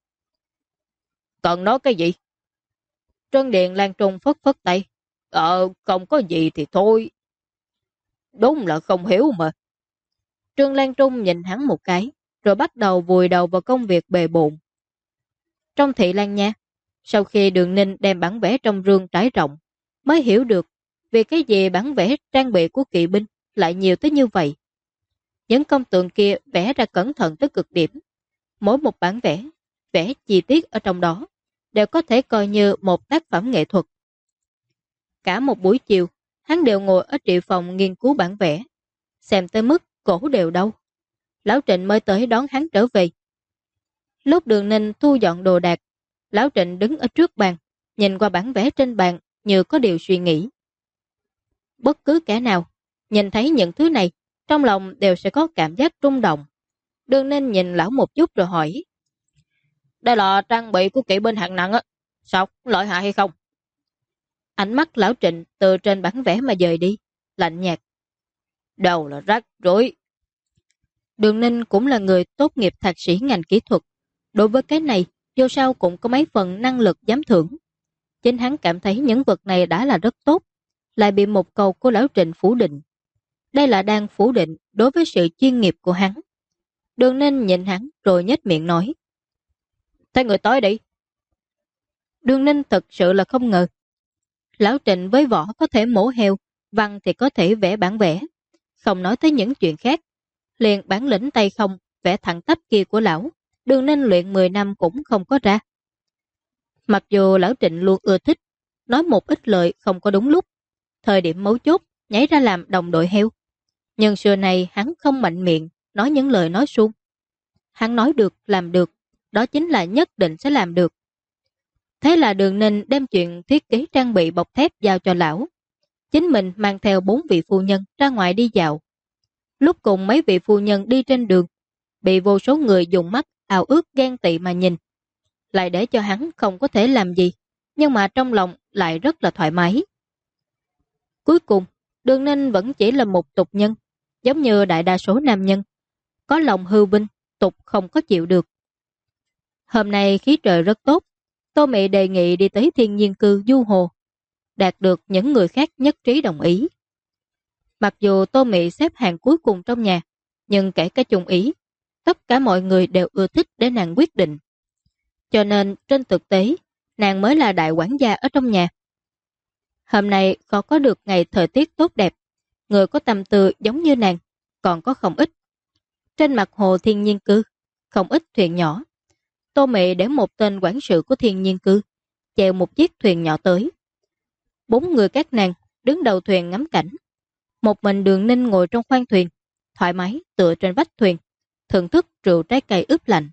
Còn nói cái gì? Trân Điện Lan Trung phất phất tay, không có gì thì thôi. Đúng là không hiểu mà. Trương Lan Trung nhìn hắn một cái, rồi bắt đầu vùi đầu vào công việc bề bộn. Trong thị Lan nha, sau khi Đường Ninh đem bản vẽ trong rương trải rộng, mới hiểu được vì cái gì bản vẽ trang bị của kỵ binh lại nhiều tới như vậy. Những công tượng kia vẽ ra cẩn thận tới cực điểm. Mỗi một bản vẽ, vẽ chi tiết ở trong đó, đều có thể coi như một tác phẩm nghệ thuật. Cả một buổi chiều, hắn đều ngồi ở trị phòng nghiên cứu bản vẽ, xem tới mức cổ đều đau. Lão Trịnh mới tới đón hắn trở về. Lúc Đường Ninh thu dọn đồ đạc, Lão Trịnh đứng ở trước bàn, nhìn qua bản vẽ trên bàn như có điều suy nghĩ. Bất cứ kẻ nào nhìn thấy những thứ này, trong lòng đều sẽ có cảm giác rung động. Đường Ninh nhìn lão một chút rồi hỏi, đây là trang bị của kỵ binh hạng nặng á, sao, lợi hại hay không? Ánh mắt Lão Trịnh từ trên bản vẽ mà dời đi, lạnh nhạt, đâu là rác rối. Đường Ninh cũng là người tốt nghiệp thạc sĩ ngành kỹ thuật, đối với cái này dù sao cũng có mấy phần năng lực dám thưởng. Chính hắn cảm thấy những vật này đã là rất tốt, lại bị một câu của Lão Trịnh phủ định. Đây là đang phủ định đối với sự chuyên nghiệp của hắn. Đường Ninh nhìn hắn rồi nhếch miệng nói, thấy người tới đi. Đường Ninh thật sự là không ngờ. Lão Trịnh với võ có thể mổ heo, văn thì có thể vẽ bản vẽ. Không nói tới những chuyện khác, liền bản lĩnh tay không, vẽ thẳng tắp kia của lão, Đường Ninh luyện 10 năm cũng không có ra. Mặc dù lão Trịnh luôn ưa thích, nói một ít lời không có đúng lúc, thời điểm mấu chốt, nhảy ra làm đồng đội heo. Nhưng xưa này hắn không mạnh miệng, nói những lời nói suông. Hắn nói được, làm được, đó chính là nhất định sẽ làm được. Thế là Đường Ninh đem chuyện thiết kế trang bị bọc thép giao cho lão. Chính mình mang theo 4 vị phu nhân ra ngoài đi dạo. Lúc cùng mấy vị phu nhân đi trên đường, bị vô số người dùng mắt ào ước ghen tị mà nhìn. Lại để cho hắn không có thể làm gì, nhưng mà trong lòng lại rất là thoải mái. Cuối cùng, Đường Ninh vẫn chỉ là một tục nhân, giống như đại đa số nam nhân. Có lòng hư vinh, tục không có chịu được. Hôm nay khí trời rất tốt, Tô Mị đề nghị đi tới thiên nhiên cư du hồ, đạt được những người khác nhất trí đồng ý. Mặc dù Tô Mị xếp hàng cuối cùng trong nhà, nhưng kể cả chung ý, tất cả mọi người đều ưa thích để nàng quyết định. Cho nên trên thực tế, nàng mới là đại quản gia ở trong nhà. Hôm nay khó có được ngày thời tiết tốt đẹp, người có tâm tư giống như nàng, còn có không ít. Trên mặt hồ thiên nhiên cư, không ít thuyền nhỏ. Tô Mị để một tên quản sự của thiên nhiên cư, chèo một chiếc thuyền nhỏ tới. 4 người các nàng đứng đầu thuyền ngắm cảnh. Một mình Đường Ninh ngồi trong khoang thuyền, thoải mái tựa trên vách thuyền, thưởng thức rượu trái cây ướp lạnh.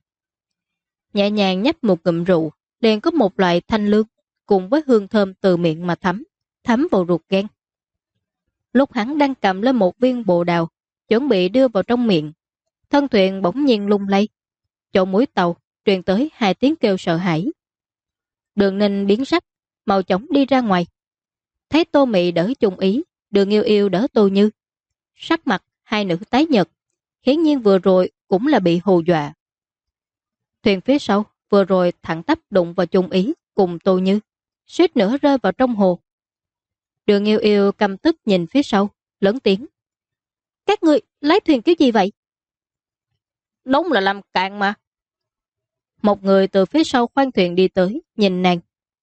Nhẹ nhàng nhấp một ngụm rượu, liền có một loại thanh lương, cùng với hương thơm từ miệng mà thấm vào ruột gan. Lúc hắn đang cầm lên một viên bồ đào, chuẩn bị đưa vào trong miệng, thân thuyền bỗng nhiên lung lay. Chỗ mũi tàu truyền tới 2 tiếng kêu sợ hãi. Đường Ninh biến sắc, mau chóng đi ra ngoài. Thấy Tô Mị đỡ chung ý, Đường Yêu Yêu đỡ Tô Như. Sắc mặt hai nữ tái nhợt, hiển nhiên vừa rồi cũng là bị hù dọa. Thuyền phía sau vừa rồi thẳng tắp đụng vào chung ý cùng Tô Như, suýt nữa rơi vào trong hồ. Đường Yêu Yêu căm tức nhìn phía sau, lớn tiếng: "Các ngươi lái thuyền kiểu gì vậy?" "Đúng là làm cạn mà." Một người từ phía sau khoang thuyền đi tới, nhìn nàng.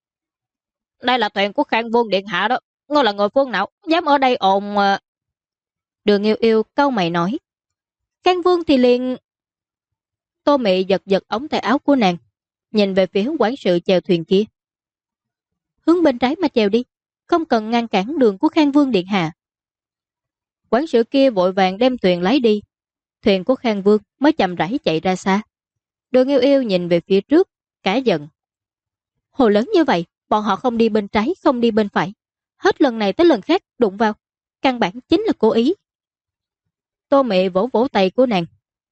"Đây là thuyền của Khang Vương điện hạ đó, ngươi là người phương nào dám ở đây ồn mà." Đường Yêu Yêu cau mày nói. "Khang Vương thì liền..." Tô Mị giật giật ống tay áo của nàng, nhìn về phía quản sự chèo thuyền kia. "Hướng bên trái mà chèo đi, không cần ngăn cản đường của Khang Vương điện hạ." Quản sự kia vội vàng đem thuyền lái đi, thuyền của Khang Vương mới chậm rãi chạy ra xa. Đường Yêu Yêu nhìn về phía trước, cả giận. Hồ lớn như vậy, bọn họ không đi bên trái, không đi bên phải, hết lần này tới lần khác đụng vào, căn bản chính là cố ý. Tô Mị vỗ vỗ tay của nàng.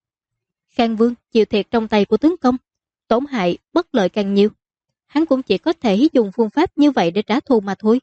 Khang Vương chịu thiệt trong tay của tướng công, tổn hại bất lợi càng nhiều, hắn cũng chỉ có thể dùng phương pháp như vậy để trả thù mà thôi.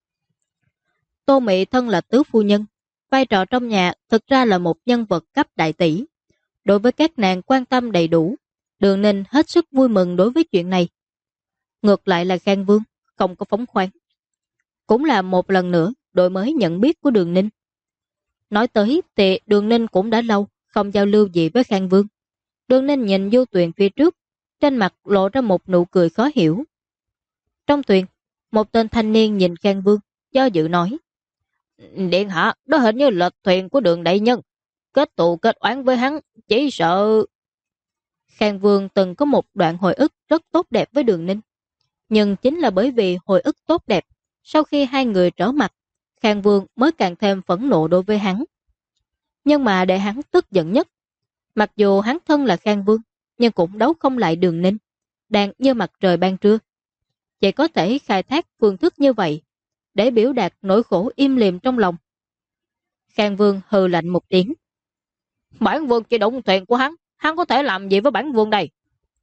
Tô Mị thân là tứ phu nhân, vai trò trong nhà thực ra là một nhân vật cấp đại tỷ. Đối với các nàng quan tâm đầy đủ, Đường Ninh hết sức vui mừng đối với chuyện này. Ngược lại là Khang Vương không có phóng khoáng. Cũng là một lần nữa đổi mới nhận biết của Đường Ninh. Nói tới thì Đường Ninh cũng đã lâu không giao lưu gì với Khang Vương. Đường Ninh nhìn vô Tuyền phía trước, trên mặt lộ ra một nụ cười khó hiểu. Trong Tuyền, một tên thanh niên nhìn Khang Vương, do dự nói: "Điện hạ, đó hình như là thuyền của Đường đại nhân, kết tù kết oán với hắn, chỉ sợ..." Khang Vương từng có một đoạn hồi ức rất tốt đẹp với Đường Ninh. Nhưng chính là bởi vì hồi ức tốt đẹp, sau khi hai người trở mặt, Khang Vương mới càng thêm phẫn nộ đối với hắn. Nhưng mà để hắn tức giận nhất, mặc dù hắn thân là Khang Vương, nhưng cũng đấu không lại Đường Ninh, đang như mặt trời ban trưa. Chỉ có thể khai thác phương thức như vậy, để biểu đạt nỗi khổ im lìm trong lòng. Khang Vương hừ lạnh một tiếng. "Bản vương chỉ đụng thuyền của hắn có thể làm gì với bản vương đây?"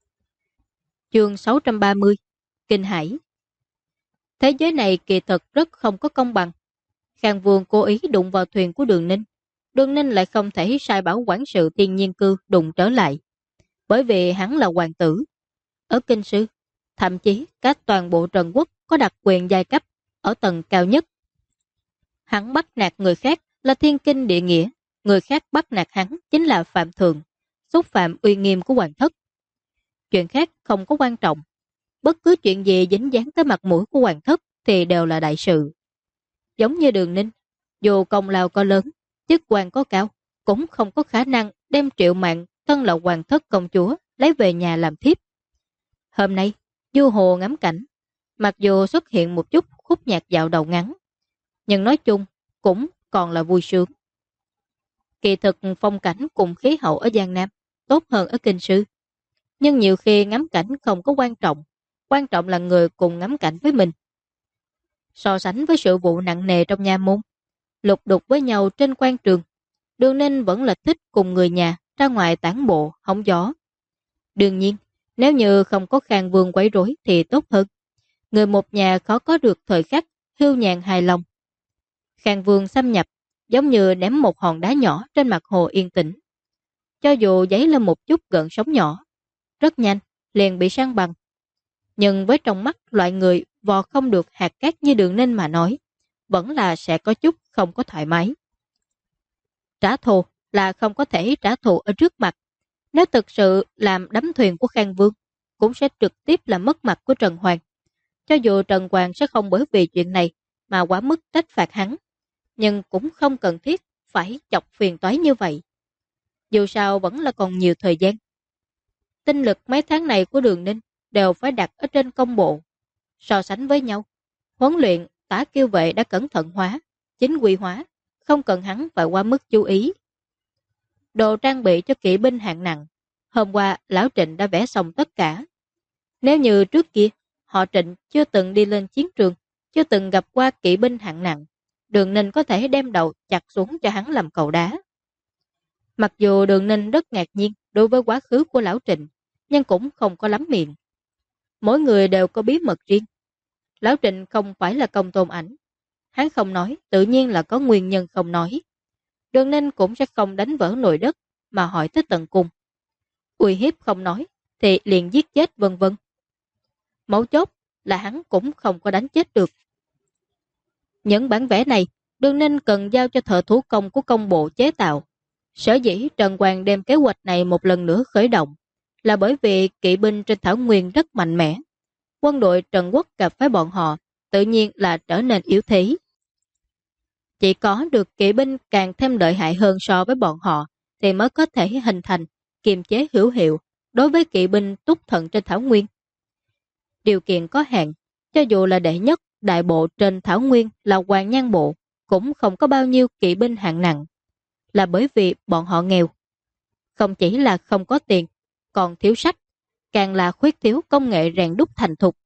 Chương 630 Kinh Hải. Thế giới này kỳ thực rất không có công bằng. Khang Vương cố ý đụng vào thuyền của Đường Ninh. Đường Ninh lại không thể sai bảo quản sự thiên nhiên cư đụng trở lại. Bởi vì hắn là hoàng tử. Ở Kinh Sư, thậm chí các toàn bộ Trần Quốc có đặc quyền giai cấp ở tầng cao nhất. Hắn bắt nạt người khác là thiên kinh địa nghĩa, người khác bắt nạt hắn chính là phạm thượng, xúc phạm uy nghiêm của hoàng thất. Chuyện khác không có quan trọng. Bất cứ chuyện gì dính dáng tới mặt mũi của hoàng thất thì đều là đại sự. Giống như Đường Ninh, dù công lao có lớn, chức quan có cao, cũng không có khả năng đem Triệu Mạn thân là hoàng thất công chúa lấy về nhà làm thiếp. Hôm nay, du hồ ngắm cảnh, mặc dù xuất hiện một chút khúc nhạc dạo đầu ngắn, nhưng nói chung cũng còn là vui sướng. Kỳ thực phong cảnh cùng khí hậu ở Giang Nam tốt hơn ở Kinh Sư, nhưng nhiều khi ngắm cảnh không có quan trọng là người cùng ngắm cảnh với mình. So sánh với sự vụ nặng nề trong nha môn, lục đục với nhau trên quan trường, Đường Ninh vẫn là thích cùng người nhà ra ngoài tản bộ, hóng gió. Đương nhiên, nếu như không có Khang Vương quấy rối thì tốt hơn. Người một nhà khó có được thời khắc hưu nhàn hài lòng. Khang Vương xâm nhập, giống như ném một hòn đá nhỏ trên mặt hồ yên tĩnh. Cho dù dấy lên một chút gợn sóng nhỏ, rất nhanh, liền bị san bằng. Nhưng với trong mắt loại người vò không được hạt cát như Đường Ninh mà nói, vẫn là sẽ có chút không có thoải mái. Trả thù là không có thể trả thù ở trước mặt. Nếu thực sự làm đắm thuyền của Khang Vương, cũng sẽ trực tiếp làm mất mặt của Trần Hoàng. Cho dù Trần Hoàng sẽ không bởi vì chuyện này mà quá mức trách phạt hắn, nhưng cũng không cần thiết phải chọc phiền toái như vậy. Dù sao vẫn là còn nhiều thời gian. Tinh lực mấy tháng này của Đường Ninh đều phải đặt ở trên công bộ. So sánh với nhau, huấn luyện Tả Kiêu Vệ đã cẩn thận hóa, chính quy hóa, không cần hắn phải quá mức chú ý. Đồ trang bị cho kỵ binh hạng nặng, hôm qua Lão Trịnh đã vẽ xong tất cả. Nếu như trước kia, họ Trịnh chưa từng đi lên chiến trường, chưa từng gặp qua kỵ binh hạng nặng, Đường Ninh có thể đem đầu chặt xuống cho hắn làm cầu đá. Mặc dù Đường Ninh rất ngạc nhiên đối với quá khứ của Lão Trịnh, nhưng cũng không có lắm miệng. Mỗi người đều có bí mật riêng. Lão Trịnh không phải là Công Tôn Ảnh. Hắn không nói, tự nhiên là có nguyên nhân không nói. Đường Ninh cũng sẽ không đánh vỡ nồi đất mà hỏi tới tận cùng. Uy hiếp không nói, thì liền giết chết vân vân. Mấu chốt là hắn cũng không có đánh chết được. Những bản vẽ này, Đường Ninh cần giao cho thợ thủ công của công bộ chế tạo. Sở dĩ Trần Hoàng đem kế hoạch này một lần nữa khởi động, là bởi vì kỵ binh trên Thảo Nguyên rất mạnh mẽ. Quân đội Trần Quốc gặp với bọn họ, tự nhiên là trở nên yếu thế. Chỉ có được kỵ binh càng thêm lợi hại hơn so với bọn họ, thì mới có thể hình thành, kiềm chế hữu hiệu đối với kỵ binh túc thận trên Thảo Nguyên. Điều kiện có hạn, cho dù là đệ nhất đại bộ trên Thảo Nguyên là Hoàng Nhan Bộ, cũng không có bao nhiêu kỵ binh hạng nặng, là bởi vì bọn họ nghèo. Không chỉ là không có tiền, còn thiếu sách, càng là khuyết thiếu công nghệ rèn đúc thành thục.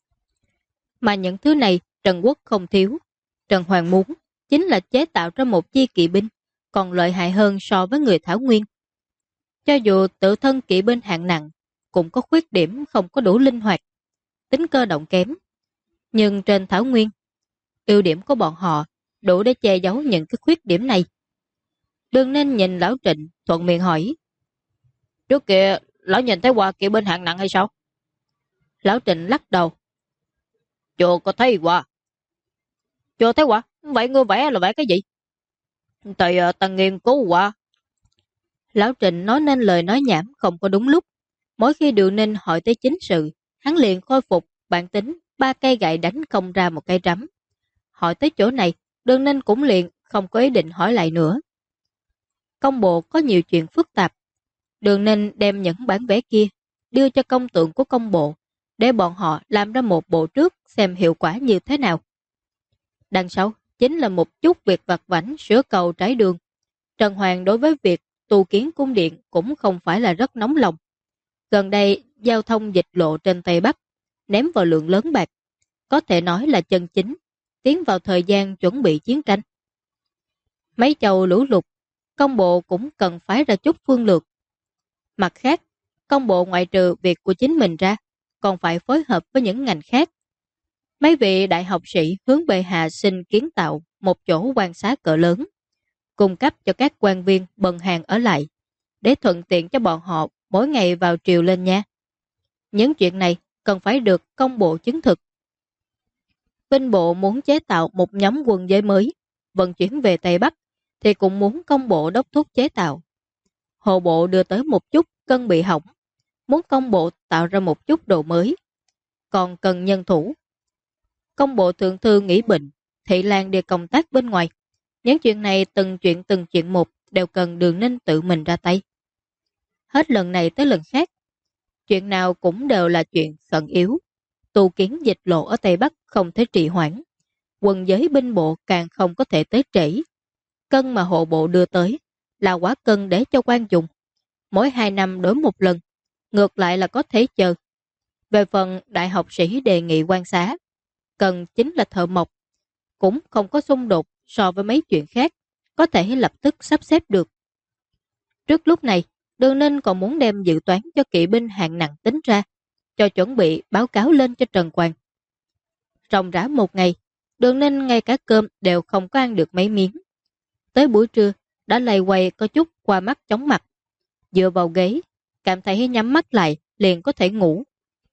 Mà những thứ này Trần Quốc không thiếu. Trần Hoàng muốn chính là chế tạo ra một chi kỵ binh còn lợi hại hơn so với người Thảo Nguyên. Cho dù tự thân kỵ binh hạng nặng cũng có khuyết điểm không có đủ linh hoạt, tính cơ động kém. Nhưng trên Thảo Nguyên, ưu điểm của bọn họ đủ để che giấu những cái khuyết điểm này. Đường Ninh nhìn Lão Trịnh thuận miệng hỏi: Trước kia lão nhìn thấy qua kỵ binh hạng nặng hay sao? Lão Trịnh lắc đầu: Chưa có thấy qua. Chưa thấy qua? Vậy ngươi vẽ là vẽ cái gì? Tại ta nghiên cứu qua. Lão Trịnh nói nên lời nói nhảm không có đúng lúc. Mỗi khi Đường Ninh hỏi tới chính sự, hắn liền khôi phục bản tính 3 cây gậy đánh không ra một cây rắm. Hỏi tới chỗ này, Đường Ninh cũng liền không có ý định hỏi lại nữa. Công bộ có nhiều chuyện phức tạp. Đường Ninh đem những bản vẽ kia đưa cho công tượng của công bộ, để bọn họ làm ra một bộ trước xem hiệu quả như thế nào. Đằng sau chính là một chút việc vặt vãnh sửa cầu trái đường. Trần Hoàng đối với việc tu kiến cung điện cũng không phải là rất nóng lòng. Gần đây, giao thông dịch lộ trên Tây Bắc ném vào lượng lớn bạc, có thể nói là chân chính, tiến vào thời gian chuẩn bị chiến tranh. Mấy châu lũ lụt, công bộ cũng cần phái ra chút phương lược. Mặt khác, công bộ ngoại trừ việc của chính mình ra, còn phải phối hợp với những ngành khác. Mấy vị đại học sĩ hướng bệ hạ xin kiến tạo một chỗ quan xá cỡ lớn, cung cấp cho các quan viên bần hàng ở lại, để thuận tiện cho bọn họ mỗi ngày vào triều lên nha. Những chuyện này cần phải được công bộ chứng thực. Binh bộ muốn chế tạo một nhóm quân giới mới, vận chuyển về Tây Bắc, thì cũng muốn công bộ đốc thúc chế tạo. Hộ bộ đưa tới một chút cân bị hỏng, muốn công bộ tạo ra một chút đồ mới, còn cần nhân thủ. công bộ thượng thư nghỉ bệnh, Thị Lan đi công tác bên ngoài. Những chuyện này từng chuyện một đều cần Đường Ninh tự mình ra tay. Hết lần này tới lần khác, chuyện nào cũng đều là chuyện khẩn yếu. Tu kiến dịch lộ ở Tây Bắc không thể trì hoãn, quân giới binh bộ càng không có thể tới trễ. Cân mà hộ bộ đưa tới là quả cân để cho quan dùng. Mỗi 2 năm đổi một lần, ngược lại là có thể chờ. Về phần đại học sĩ đề nghị quan xá, cần chính là thợ mộc, cũng không có xung đột so với mấy chuyện khác, có thể lập tức sắp xếp được. Trước lúc này, Đường Ninh còn muốn đem dự toán cho kỵ binh hạng nặng tính ra, cho chuẩn bị báo cáo lên cho Trần Quang. Ròng rã một ngày, Đường Ninh ngay cả cơm đều không có ăn được mấy miếng. Tới buổi trưa, đã lầy quay có chút qua mắt chóng mặt. Dựa vào ghế, cảm thấy nhắm mắt lại, liền có thể ngủ.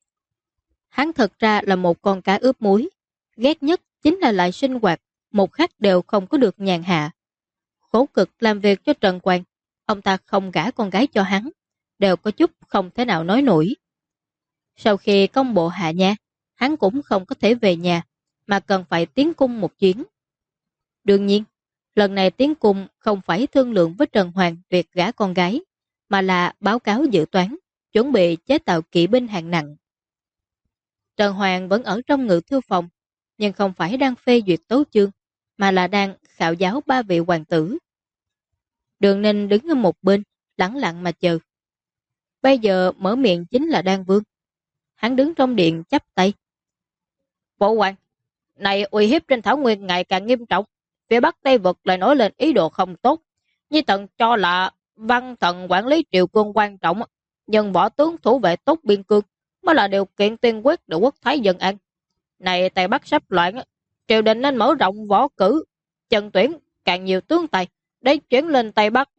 Hắn thật ra là một con cá ướp muối, ghét nhất chính là lại sinh hoạt, một khắc đều không có được nhàn hạ. Khổ cực làm việc cho Trần Quang, ông ta không gả con gái cho hắn, đều có chút không thể nào nói nổi. Sau khi công bộ hạ nha, hắn cũng không có thể về nhà, mà cần phải tiến cung một chuyến. Đương nhiên, lần này tiến cung không phải thương lượng với Trần Hoàng việc gả con gái, mà là báo cáo dự toán, chuẩn bị chế tạo kỵ binh hạng nặng. Trần Hoàng vẫn ở trong ngự thư phòng, nhưng không phải đang phê duyệt tấu chương, mà là đang khảo giáo 3 vị hoàng tử. Đường Ninh đứng ở một bên, lẳng lặng mà chờ. Bây giờ mở miệng chính là Đoan Vương. Hắn đứng trong điện chắp tay. Bộ hoàng, này uy hiếp trên thảo nguyên ngày càng nghiêm trọng. Phía Bắc Tây Vực lại nổi lên ý đồ không tốt. Nhi thần cho là văn thần quản lý triều cương quan trọng, nhưng võ tướng thủ vệ tốt biên cương mới là điều kiện tiên quyết để quốc thái dân an. Này Tây Bắc sắp loạn, triều đình nên mở rộng võ cử, chân tuyển càng nhiều tướng tài để chuyển lên Tây Bắc.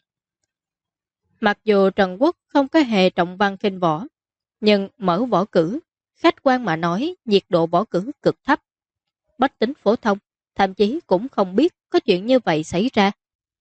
Mặc dù Trần Quốc không có hề trọng văn khinh võ, nhưng mở võ cử, khách quan mà nói nhiệt độ võ cử cực thấp. Bách tính phổ thông, thậm chí cũng không biết có chuyện như vậy xảy ra.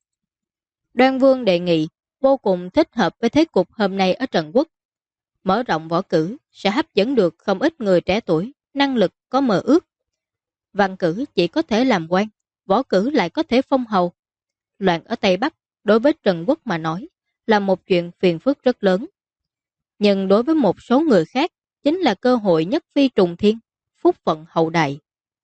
Đoan Vương đề nghị vô cùng thích hợp với thế cục hôm nay ở Trần Quốc. Mở rộng võ cử sẽ hấp dẫn được không ít người trẻ tuổi, năng lực có mơ ước. Văn cử chỉ có thể làm quan, võ cử lại có thể phong hầu. Loạn ở Tây Bắc đối với Trần Quốc mà nói là một chuyện phiền phức rất lớn. Nhưng đối với một số người khác chính là cơ hội nhất phi trùng thiên, phúc phận hậu đại.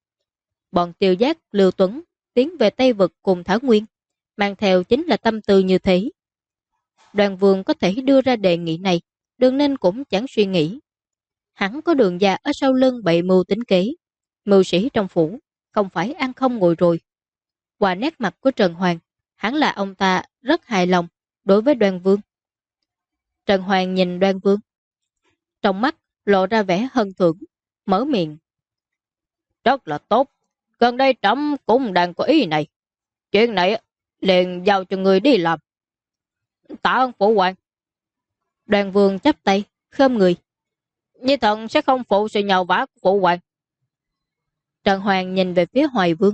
Bọn Tiêu Giác, Lưu Tuấn tiến về Tây Vực cùng Thảo Nguyên, mang theo chính là tâm tư như thế. Đoàn Vương có thể đưa ra đề nghị này, Đường Ninh cũng chẳng suy nghĩ. Hắn có Đường gia ở sau lưng bậy mưu tính kế, mưu sĩ trong phủ, không phải ăn không ngồi rồi. Qua nét mặt của Trần Hoàng, hắn là ông ta rất hài lòng đối với Đoan Vương. Trần Hoàng nhìn Đoan Vương, trong mắt lộ ra vẻ hân thưởng, mở miệng. Rất là tốt, gần đây trẫm cũng đang có ý này. Chuyện này liền giao cho người đi làm. Tạ ơn phụ hoàng. Đoan Vương chắp tay, khom người. Nhi thần sẽ không phụ sự nhờ vả của phụ hoàng. Trần Hoàng nhìn về phía Hoài Vương.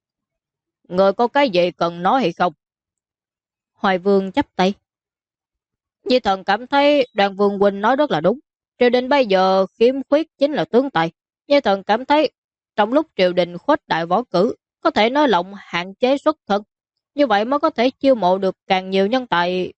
Người có cái gì cần nói hay không? Hoài Vương chắp tay. Nhi thần cảm thấy Đoan Vương huynh nói rất là đúng. Triều đình bây giờ khiếm khuyết chính là tướng tài. Nhi thần cảm thấy trong lúc triều đình khuếch đại võ cử, có thể nói lộng hạn chế xuất thân. Như vậy mới có thể chiêu mộ được càng nhiều nhân tài.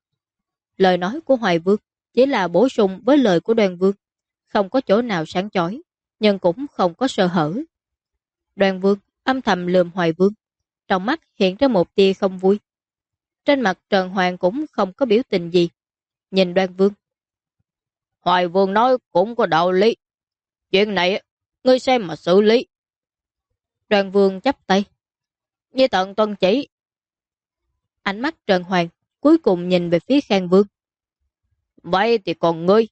Lời nói của Hoài Vương chỉ là bổ sung với lời của Đoan Vương, không có chỗ nào sáng chói, nhưng cũng không có sơ hở. Đoan Vương âm thầm lườm Hoài Vương, trong mắt hiện ra một tia không vui. Trên mặt Trần Hoàng cũng không có biểu tình gì, nhìn Đoan Vương. Hoài Vương nói cũng có đạo lý. Chuyện này ngươi xem mà xử lý. Đoan Vương chắp tay. Như tận tuân chỉ. Ánh mắt Trần Hoàng cuối cùng nhìn về phía Khang Vương. Vậy thì còn ngươi?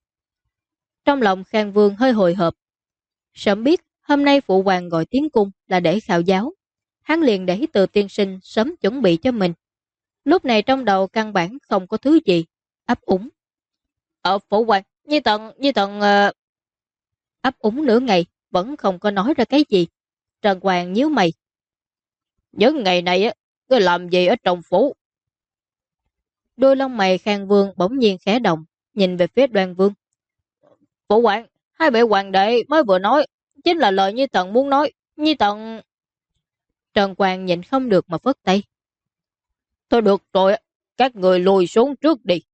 Trong lòng Khang Vương hơi hồi hộp. Sớm biết hôm nay phụ hoàng gọi tiến cung là để khảo giáo, hắn liền để Từ tiên sinh sớm chuẩn bị cho mình. Lúc này trong đầu căn bản không có thứ gì, ấp úng. Phụ hoàng, Nhi tận ấp úng nửa ngày vẫn không có nói ra cái gì. Trần Hoàng nhíu mày. Những ngày này á, ngươi làm gì ở trong phủ? Đôi lông mày Khang Vương bỗng nhiên khẽ động, nhìn về phía Đoan Vương. Phụ hoàng, hai vị hoàng đệ mới vừa nói chính là lời Nhi Tần muốn nói. Nhi Tần... Trần Quang nhịn không được mà phất tay. Thôi được rồi, các người lùi xuống trước đi.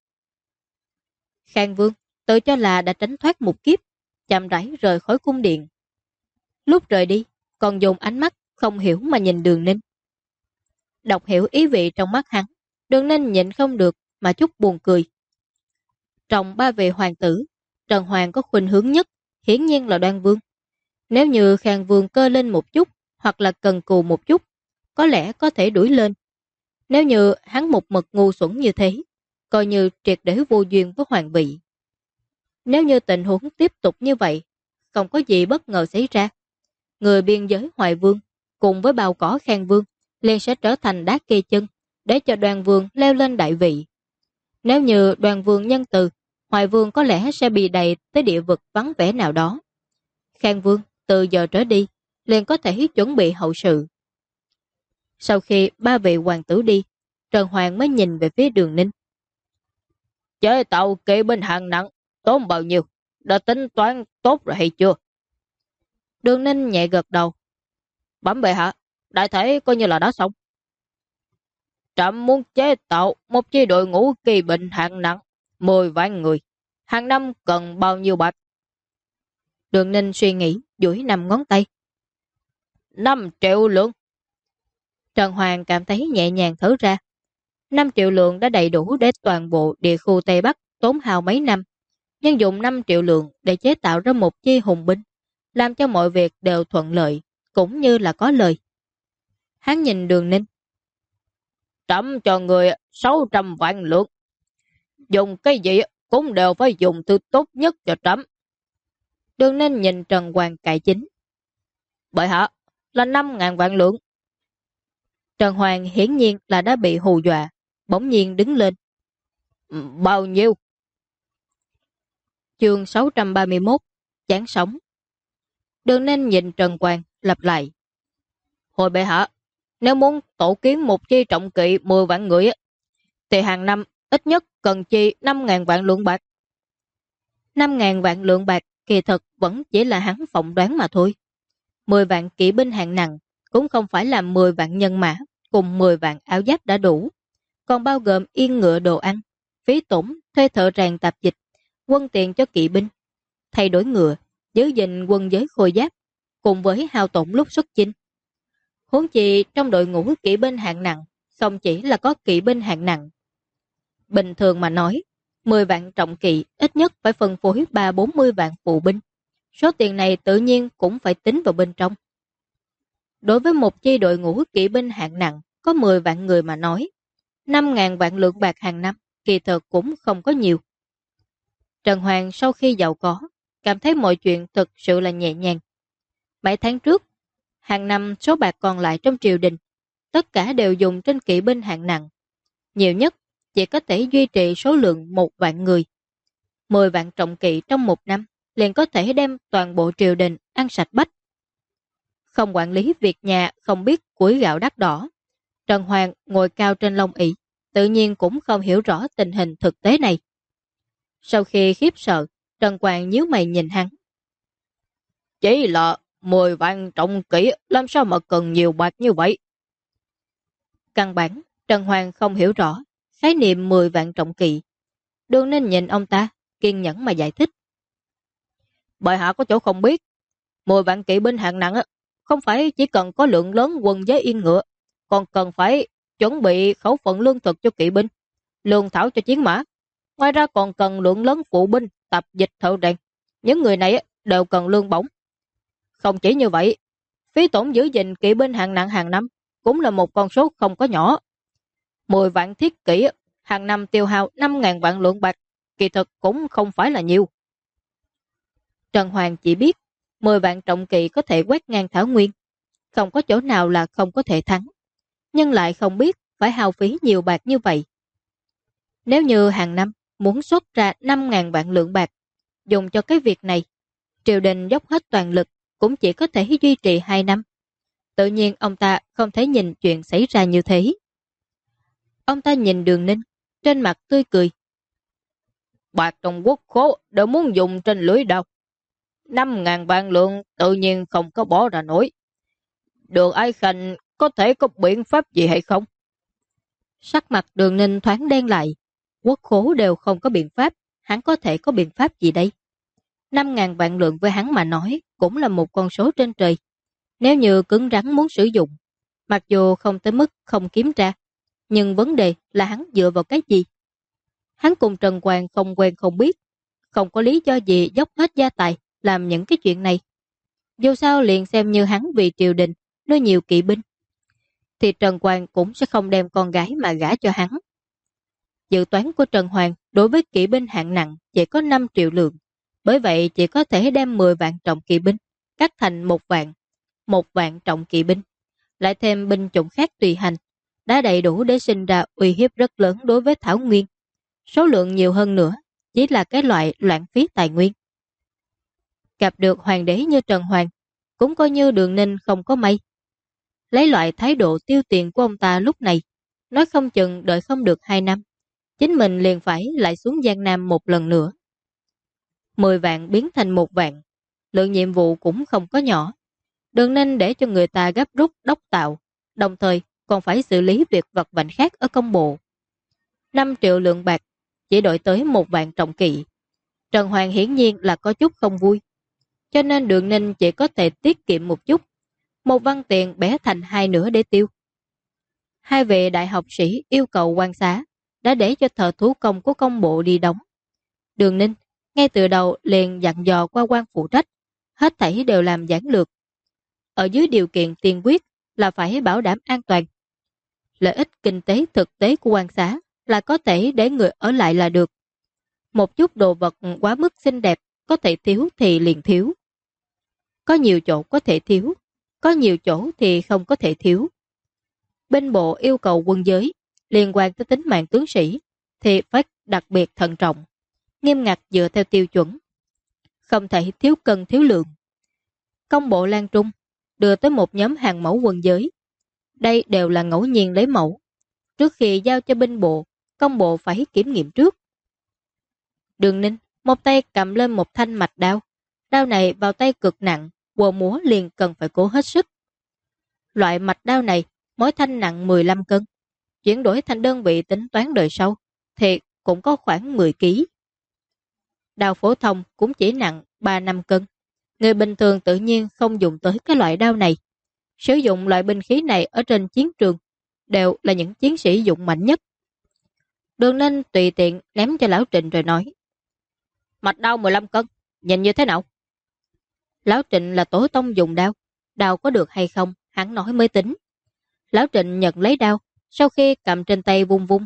Khang Vương tự cho là đã tránh thoát một kiếp, chậm rãi rời khỏi cung điện. Lúc rời đi, còn dùng ánh mắt không hiểu mà nhìn Đường Ninh. Đọc hiểu ý vị trong mắt hắn, Đường Ninh nhịn không được mà chút buồn cười. Trong ba vị hoàng tử, Trần Hoàng có khuynh hướng nhất, hiển nhiên là Đoan Vương. Nếu như Khang Vương cơ lên một chút, hoặc là cần cù một chút, có lẽ có thể đuổi lên. Nếu như hắn một mực ngu xuẩn như thế, coi như triệt để vô duyên với hoàng vị. Nếu như tình huống tiếp tục như vậy, không có gì bất ngờ xảy ra, người biên giới Hoài Vương cùng với bào cỏ Khang Vương liền sẽ trở thành đá kê chân để cho Đoan Vương leo lên đại vị. Nếu như Đoan Vương nhân từ, Hoài Vương có lẽ sẽ bị đẩy tới địa vực vắng vẻ nào đó. Khang Vương từ giờ trở đi liền có thể chuẩn bị hậu sự. Sau khi ba vị hoàng tử đi, Trần Hoàng mới nhìn về phía Đường Ninh. Chế tạo kỵ binh hạng nặng tốn bao nhiêu? Đã tính toán tốt rồi hay chưa? Đường Ninh nhẹ gật đầu. Bẩm bệ hạ, đại thể coi như là đã xong. Trẫm muốn chế tạo một chi đội ngũ kỳ binh hạng nặng 10 vạn người. Hàng năm cần bao nhiêu bạc? Đường Ninh suy nghĩ, duỗi 5 ngón tay. 5 triệu lượng. Trần Hoàng cảm thấy nhẹ nhàng thở ra. 5 triệu lượng đã đầy đủ để toàn bộ địa khu Tây Bắc tốn hao mấy năm. Nhưng dùng 5 triệu lượng để chế tạo ra một chi hùng binh, làm cho mọi việc đều thuận lợi, cũng như là có lời. Hắn nhìn Đường Ninh. Trẫm cho người 600 vạn lượng. Dùng cái gì cũng đều phải dùng thứ tốt nhất cho trẫm. Đường Ninh nhìn Trần Hoàng cải chính. Bệ hạ, là 5.000 vạn lượng. Trần Hoàng hiển nhiên là đã bị hù dọa, bỗng nhiên đứng lên. Bao nhiêu? Chương 631, chán sống. Đường Ninh nhìn Trần Hoàng, lặp lại. Hồi bệ hạ, nếu muốn tổ kiến một chi trọng kỵ 10 vạn người, thì hàng năm ít nhất cần chi 5.000 vạn lượng bạc. 5.000 vạn lượng bạc kỳ thực vẫn chỉ là hắn phỏng đoán mà thôi. 10 vạn kỵ binh hạng nặng cũng không phải là 10 vạn nhân mã cùng 10 vạn áo giáp đã đủ, còn bao gồm yên ngựa đồ ăn, phí tổn, thuê thợ rèn tạp dịch, quân tiền cho kỵ binh, thay đổi ngựa, giữ gìn quân giới khôi giáp, cùng với hao tổn lúc xuất chinh. Huống chi trong đội ngũ kỵ binh hạng nặng không chỉ là có kỵ binh hạng nặng. Bình thường mà nói, 10 vạn trọng kỵ ít nhất phải phân phối 30-40 vạn phụ binh. Số tiền này tự nhiên cũng phải tính vào bên trong. Đối với một chi đội ngũ kỵ binh hạng nặng có 10 vạn người mà nói, 5.000 vạn lượng bạc hàng năm kỳ thực cũng không có nhiều. Trần Hoàng sau khi giàu có, cảm thấy mọi chuyện thực sự là nhẹ nhàng. 7 tháng trước, hàng năm số bạc còn lại trong triều đình, tất cả đều dùng trên kỵ binh hạng nặng. Nhiều nhất chỉ có thể duy trì số lượng 1 vạn người. 10 vạn trọng kỵ trong 1 năm liền có thể đem toàn bộ triều đình ăn sạch bách. Không quản lý việc nhà, không biết củi gạo đắt đỏ. Trần Hoàng ngồi cao trên lông ỷ, tự nhiên cũng không hiểu rõ tình hình thực tế này. Sau khi khiếp sợ, Trần Hoàng nhíu mày nhìn hắn. Chỉ là 10 vạn trọng kỵ, làm sao mà cần nhiều bạc như vậy? Căn bản, Trần Hoàng không hiểu rõ khái niệm 10 vạn trọng kỵ. Đường Ninh nhìn ông ta, kiên nhẫn mà giải thích. Bệ hạ có chỗ không biết, 10 vạn kỵ binh hạng nặng không phải chỉ cần có lượng lớn quân giới yên ngựa, còn cần phải chuẩn bị khẩu phần lương thực cho kỵ binh, lương thảo cho chiến mã. Ngoài ra còn cần lượng lớn phụ binh, tập dịch thợ rèn. Những người này đều cần lương bổng. Không chỉ như vậy, phí tổn giữ gìn kỵ binh hạng nặng hàng năm cũng là một con số không có nhỏ. 10 vạn thiết kỷ hàng năm tiêu hao 5.000 vạn lượng bạc, kỳ thực cũng không phải là nhiều. Trần Hoàng chỉ biết 10 vạn trọng kỵ có thể quét ngang Thảo Nguyên, không có chỗ nào là không có thể thắng, nhưng lại không biết phải hao phí nhiều bạc như vậy. Nếu như hàng năm muốn xuất ra 5.000 vạn lượng bạc, dùng cho cái việc này, triều đình dốc hết toàn lực cũng chỉ có thể duy trì 2 năm. Tự nhiên ông ta không thể nhìn chuyện xảy ra như thế. Ông ta nhìn Đường Ninh, trên mặt tươi cười. Bạc trong quốc khố đều muốn dùng trên lưỡi đao. 5.000 vạn lượng tự nhiên không có bỏ ra nổi. Đường Ái Khanh có thể có biện pháp gì hay không? Sắc mặt Đường Ninh thoáng đen lại. Quốc khố đều không có biện pháp, hắn có thể có biện pháp gì đây? 5.000 vạn lượng với hắn mà nói cũng là một con số trên trời. Nếu như cứng rắn muốn sử dụng, mặc dù không tới mức không kiếm ra, nhưng vấn đề là hắn dựa vào cái gì? Hắn cùng Trần Quang không quen không biết, không có lý do gì dốc hết gia tài làm những cái chuyện này. Dù sao liền xem như hắn vì triều đình nuôi nhiều kỵ binh, thì Trần Quang cũng sẽ không đem con gái mà gả cho hắn. Dự toán của Trần Hoàng đối với kỵ binh hạng nặng chỉ có 5 triệu lượng, bởi vậy chỉ có thể đem 10 vạn trọng kỵ binh cắt thành 1 vạn trọng kỵ binh, lại thêm binh chủng khác tùy hành, đã đầy đủ để sinh ra uy hiếp rất lớn đối với Thảo Nguyên. Số lượng nhiều hơn nữa chỉ là cái loại loạn phí tài nguyên. Gặp được hoàng đế như Trần Hoàng, cũng coi như Đường Ninh không có may. Lấy loại thái độ tiêu tiền của ông ta lúc này, nói không chừng đợi không được 2 năm, chính mình liền phải lại xuống Giang Nam một lần nữa. 10 vạn biến thành 1 vạn, lượng nhiệm vụ cũng không có nhỏ. Đường Ninh để cho người ta gấp rút đốc tạo, đồng thời còn phải xử lý việc vặt vãnh khác ở công bộ. 5 triệu lượng bạc chỉ đổi tới 1 vạn trọng kỵ. Trần Hoàng hiển nhiên là có chút không vui, cho nên Đường Ninh chỉ có thể tiết kiệm một chút, một văn tiền bẻ thành 2 nửa để tiêu. 2 vị đại học sĩ yêu cầu quan xá đã để cho thợ thủ công của công bộ đi đóng. Đường Ninh ngay từ đầu liền dặn dò qua quan phụ trách, hết thảy đều làm giản lược. Ở dưới điều kiện tiên quyết là phải bảo đảm an toàn. Lợi ích kinh tế thực tế của quan xá là có thể để người ở lại là được. Một chút đồ vật quá mức xinh đẹp có thể thiếu thì liền thiếu. Có nhiều chỗ có thể thiếu, có nhiều chỗ thì không có thể thiếu. Binh bộ yêu cầu quân giới liên quan tới tính mạng tướng sĩ thì phải đặc biệt thận trọng, nghiêm ngặt dựa theo tiêu chuẩn, không thể thiếu cân thiếu lượng. Công bộ Lan Trung đưa tới một nhóm hàng mẫu quân giới. Đây đều là ngẫu nhiên lấy mẫu. Trước khi giao cho binh bộ, công bộ phải kiểm nghiệm trước. Đường Ninh một tay cầm lên một thanh mạch đao. Đao này vào tay cực nặng, quờ múa liền cần phải cố hết sức. Loại mạch đao này mỗi thanh nặng 15 cân. Chuyển đổi thành đơn vị tính toán đời sau thì cũng có khoảng 10 kg. Đao phổ thông cũng chỉ nặng 3-5 cân. Người bình thường tự nhiên không dùng tới cái loại đao này. Sử dụng loại binh khí này ở trên chiến trường đều là những chiến sĩ dụng mạnh nhất. Đường Ninh tùy tiện ném cho Lão Trịnh rồi nói: Mạch đao 15 cân, nhìn như thế nào? Lão Trịnh là tổ tông dùng đao, đao có được hay không hắn nói mới tính. Lão Trịnh nhận lấy đao, sau khi cầm trên tay vung vung.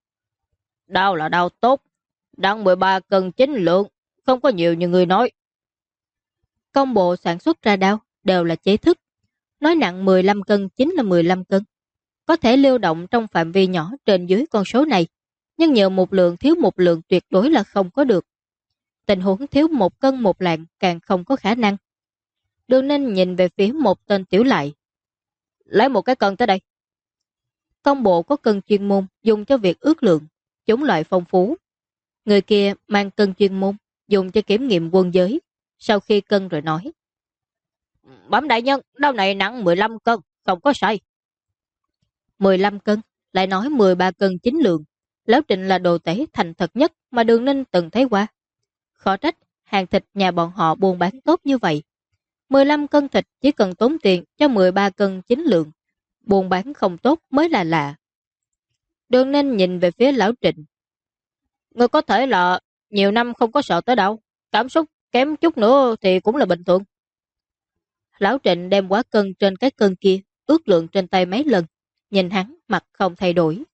Đao là đao tốt, đang 13 cân 9 lượng, không có nhiều như người nói. Công bộ sản xuất ra đao đều là chế thức, nói nặng 15 cân chính là 15 cân. Có thể lưu động trong phạm vi nhỏ trên dưới con số này, nhưng nhiều một lượng thiếu một lượng tuyệt đối là không có được. Tình huống thiếu 1 cân 1 lạng càng không có khả năng. Đường Ninh nhìn về phía một tên tiểu lại. Lấy một cái cân tới đây. Công bộ có cân chuyên môn dùng cho việc ước lượng, chủng loại phong phú. Người kia mang cân chuyên môn dùng cho kiểm nghiệm quân giới. Sau khi cân rồi nói: Bẩm đại nhân, đao này nặng 15 cân, không có sai. 15 cân, lại nói 13 cân 9 lượng. Lão Trịnh là đồ tể thành thật nhất mà Đường Ninh từng thấy qua. Khó trách hàng thịt nhà bọn họ buôn bán tốt như vậy. 15 cân thịt chỉ cần tốn tiền cho 13 cân 9 lượng. Buôn bán không tốt mới là lạ. Đường Ninh nhìn về phía Lão Trịnh. Người có thể là nhiều năm không có sợ tới đâu, cảm xúc kém chút nữa thì cũng là bình thường. Lão Trịnh đem quá cân trên cái cân kia ước lượng trên tay mấy lần, nhìn hắn mặt không thay đổi.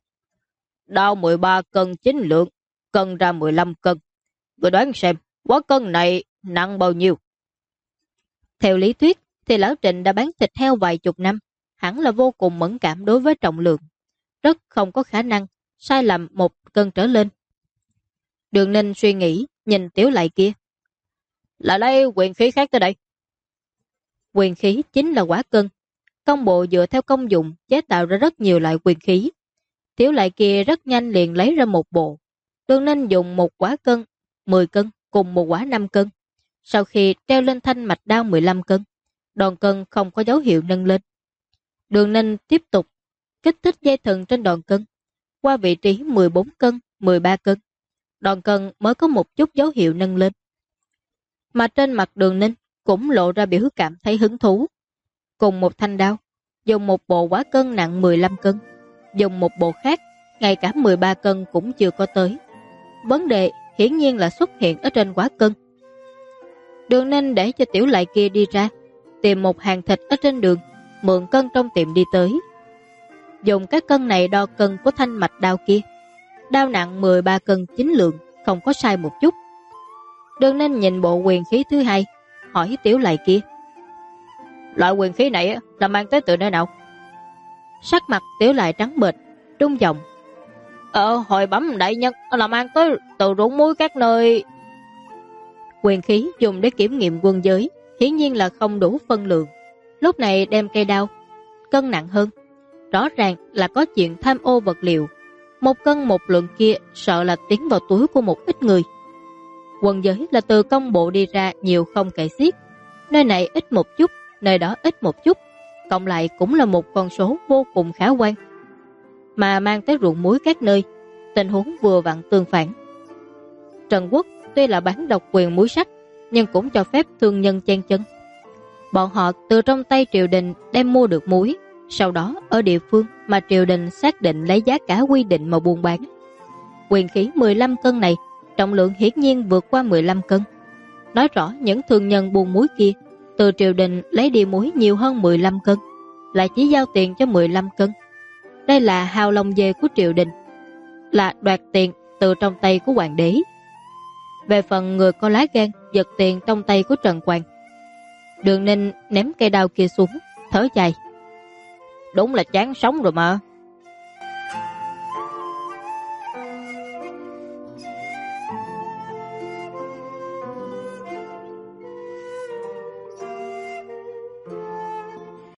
Đao 13 cân 9 lượng, cân ra 15 cân. Người đoán xem, quá cân này nặng bao nhiêu? Theo lý thuyết thì Lão Trịnh đã bán thịt heo vài chục năm, hẳn là vô cùng mẫn cảm đối với trọng lượng, rất không có khả năng sai lầm 1 cân trở lên. Đường Ninh suy nghĩ, nhìn tiểu lại kia. Là lấy quyền khí khác tới đây. Quyền khí chính là quả cân. Công bộ dựa theo công dụng chế tạo ra rất nhiều loại quyền khí. Tiểu lại kia rất nhanh liền lấy ra một bộ. Đường Ninh dùng một quả cân, 10 cân cùng một quả 5 cân. Sau khi treo lên thanh mạch đao 15 cân, đòn cân không có dấu hiệu nâng lên. Đường Ninh tiếp tục kích thích dây thừng trên đòn cân, qua vị trí 14 cân, 13 cân. Đòn cân mới có một chút dấu hiệu nâng lên. Mà trên mặt Đường Ninh cũng lộ ra biểu cảm thấy hứng thú. Cùng một thanh đao, dùng một bộ quả cân nặng 15 cân, dùng một bộ khác, ngay cả 13 cân cũng chưa có tới. Vấn đề hiển nhiên là xuất hiện ở trên quả cân. Đường Ninh để cho Tiểu Lại kia đi ra, tìm một hàng thịt ở trên đường, mượn cân trong tiệm đi tới. Dùng các cân này đo cân của thanh mạch đao kia. Đao nặng 13 cân chính lượng, không có sai một chút. Đường Ninh nhìn bộ quyền khí thứ hai, hỏi Tiểu Lại kia: loại quyền khí này là mang tới từ nơi nào? Sắc mặt Tiểu Lại trắng bệch, trung giọng: hồi bẩm đại nhân là mang tới từ rụng muối các nơi. Quyền khí dùng để kiểm nghiệm quân giới hiển nhiên là không đủ phân lượng. Lúc này đem cây đao cân nặng hơn, rõ ràng là có chuyện tham ô vật liệu. Một cân một lượng kia sợ là tiến vào túi của một ít người. Quân giới là từ công bộ đi ra nhiều không kể xiết, nơi này ít một chút, nơi đó ít một chút, cộng lại cũng là một con số vô cùng khả quan. Mà mang tới ruộng muối các nơi, tình huống vừa vặn tương phản. Trần Quốc tuy là bán độc quyền muối sắt, nhưng cũng cho phép thương nhân chen chân. Bọn họ từ trong tay triều đình đem mua được muối, sau đó ở địa phương mà triều đình xác định lấy giá cả quy định mà buôn bán. Quyền khí 15 cân này, trọng lượng hiển nhiên vượt qua 15 cân. Nói rõ những thương nhân buôn muối kia từ triều đình lấy đi muối nhiều hơn 15 cân, lại chỉ giao tiền cho 15 cân. Đây là hào lòng dê của triều đình, là đoạt tiền từ trong tay của hoàng đế. Về phần người có lá gan giật tiền trong tay của Trần Quang, Đường Ninh ném cây đao kia xuống, thở dài: đúng là chán sống rồi mà.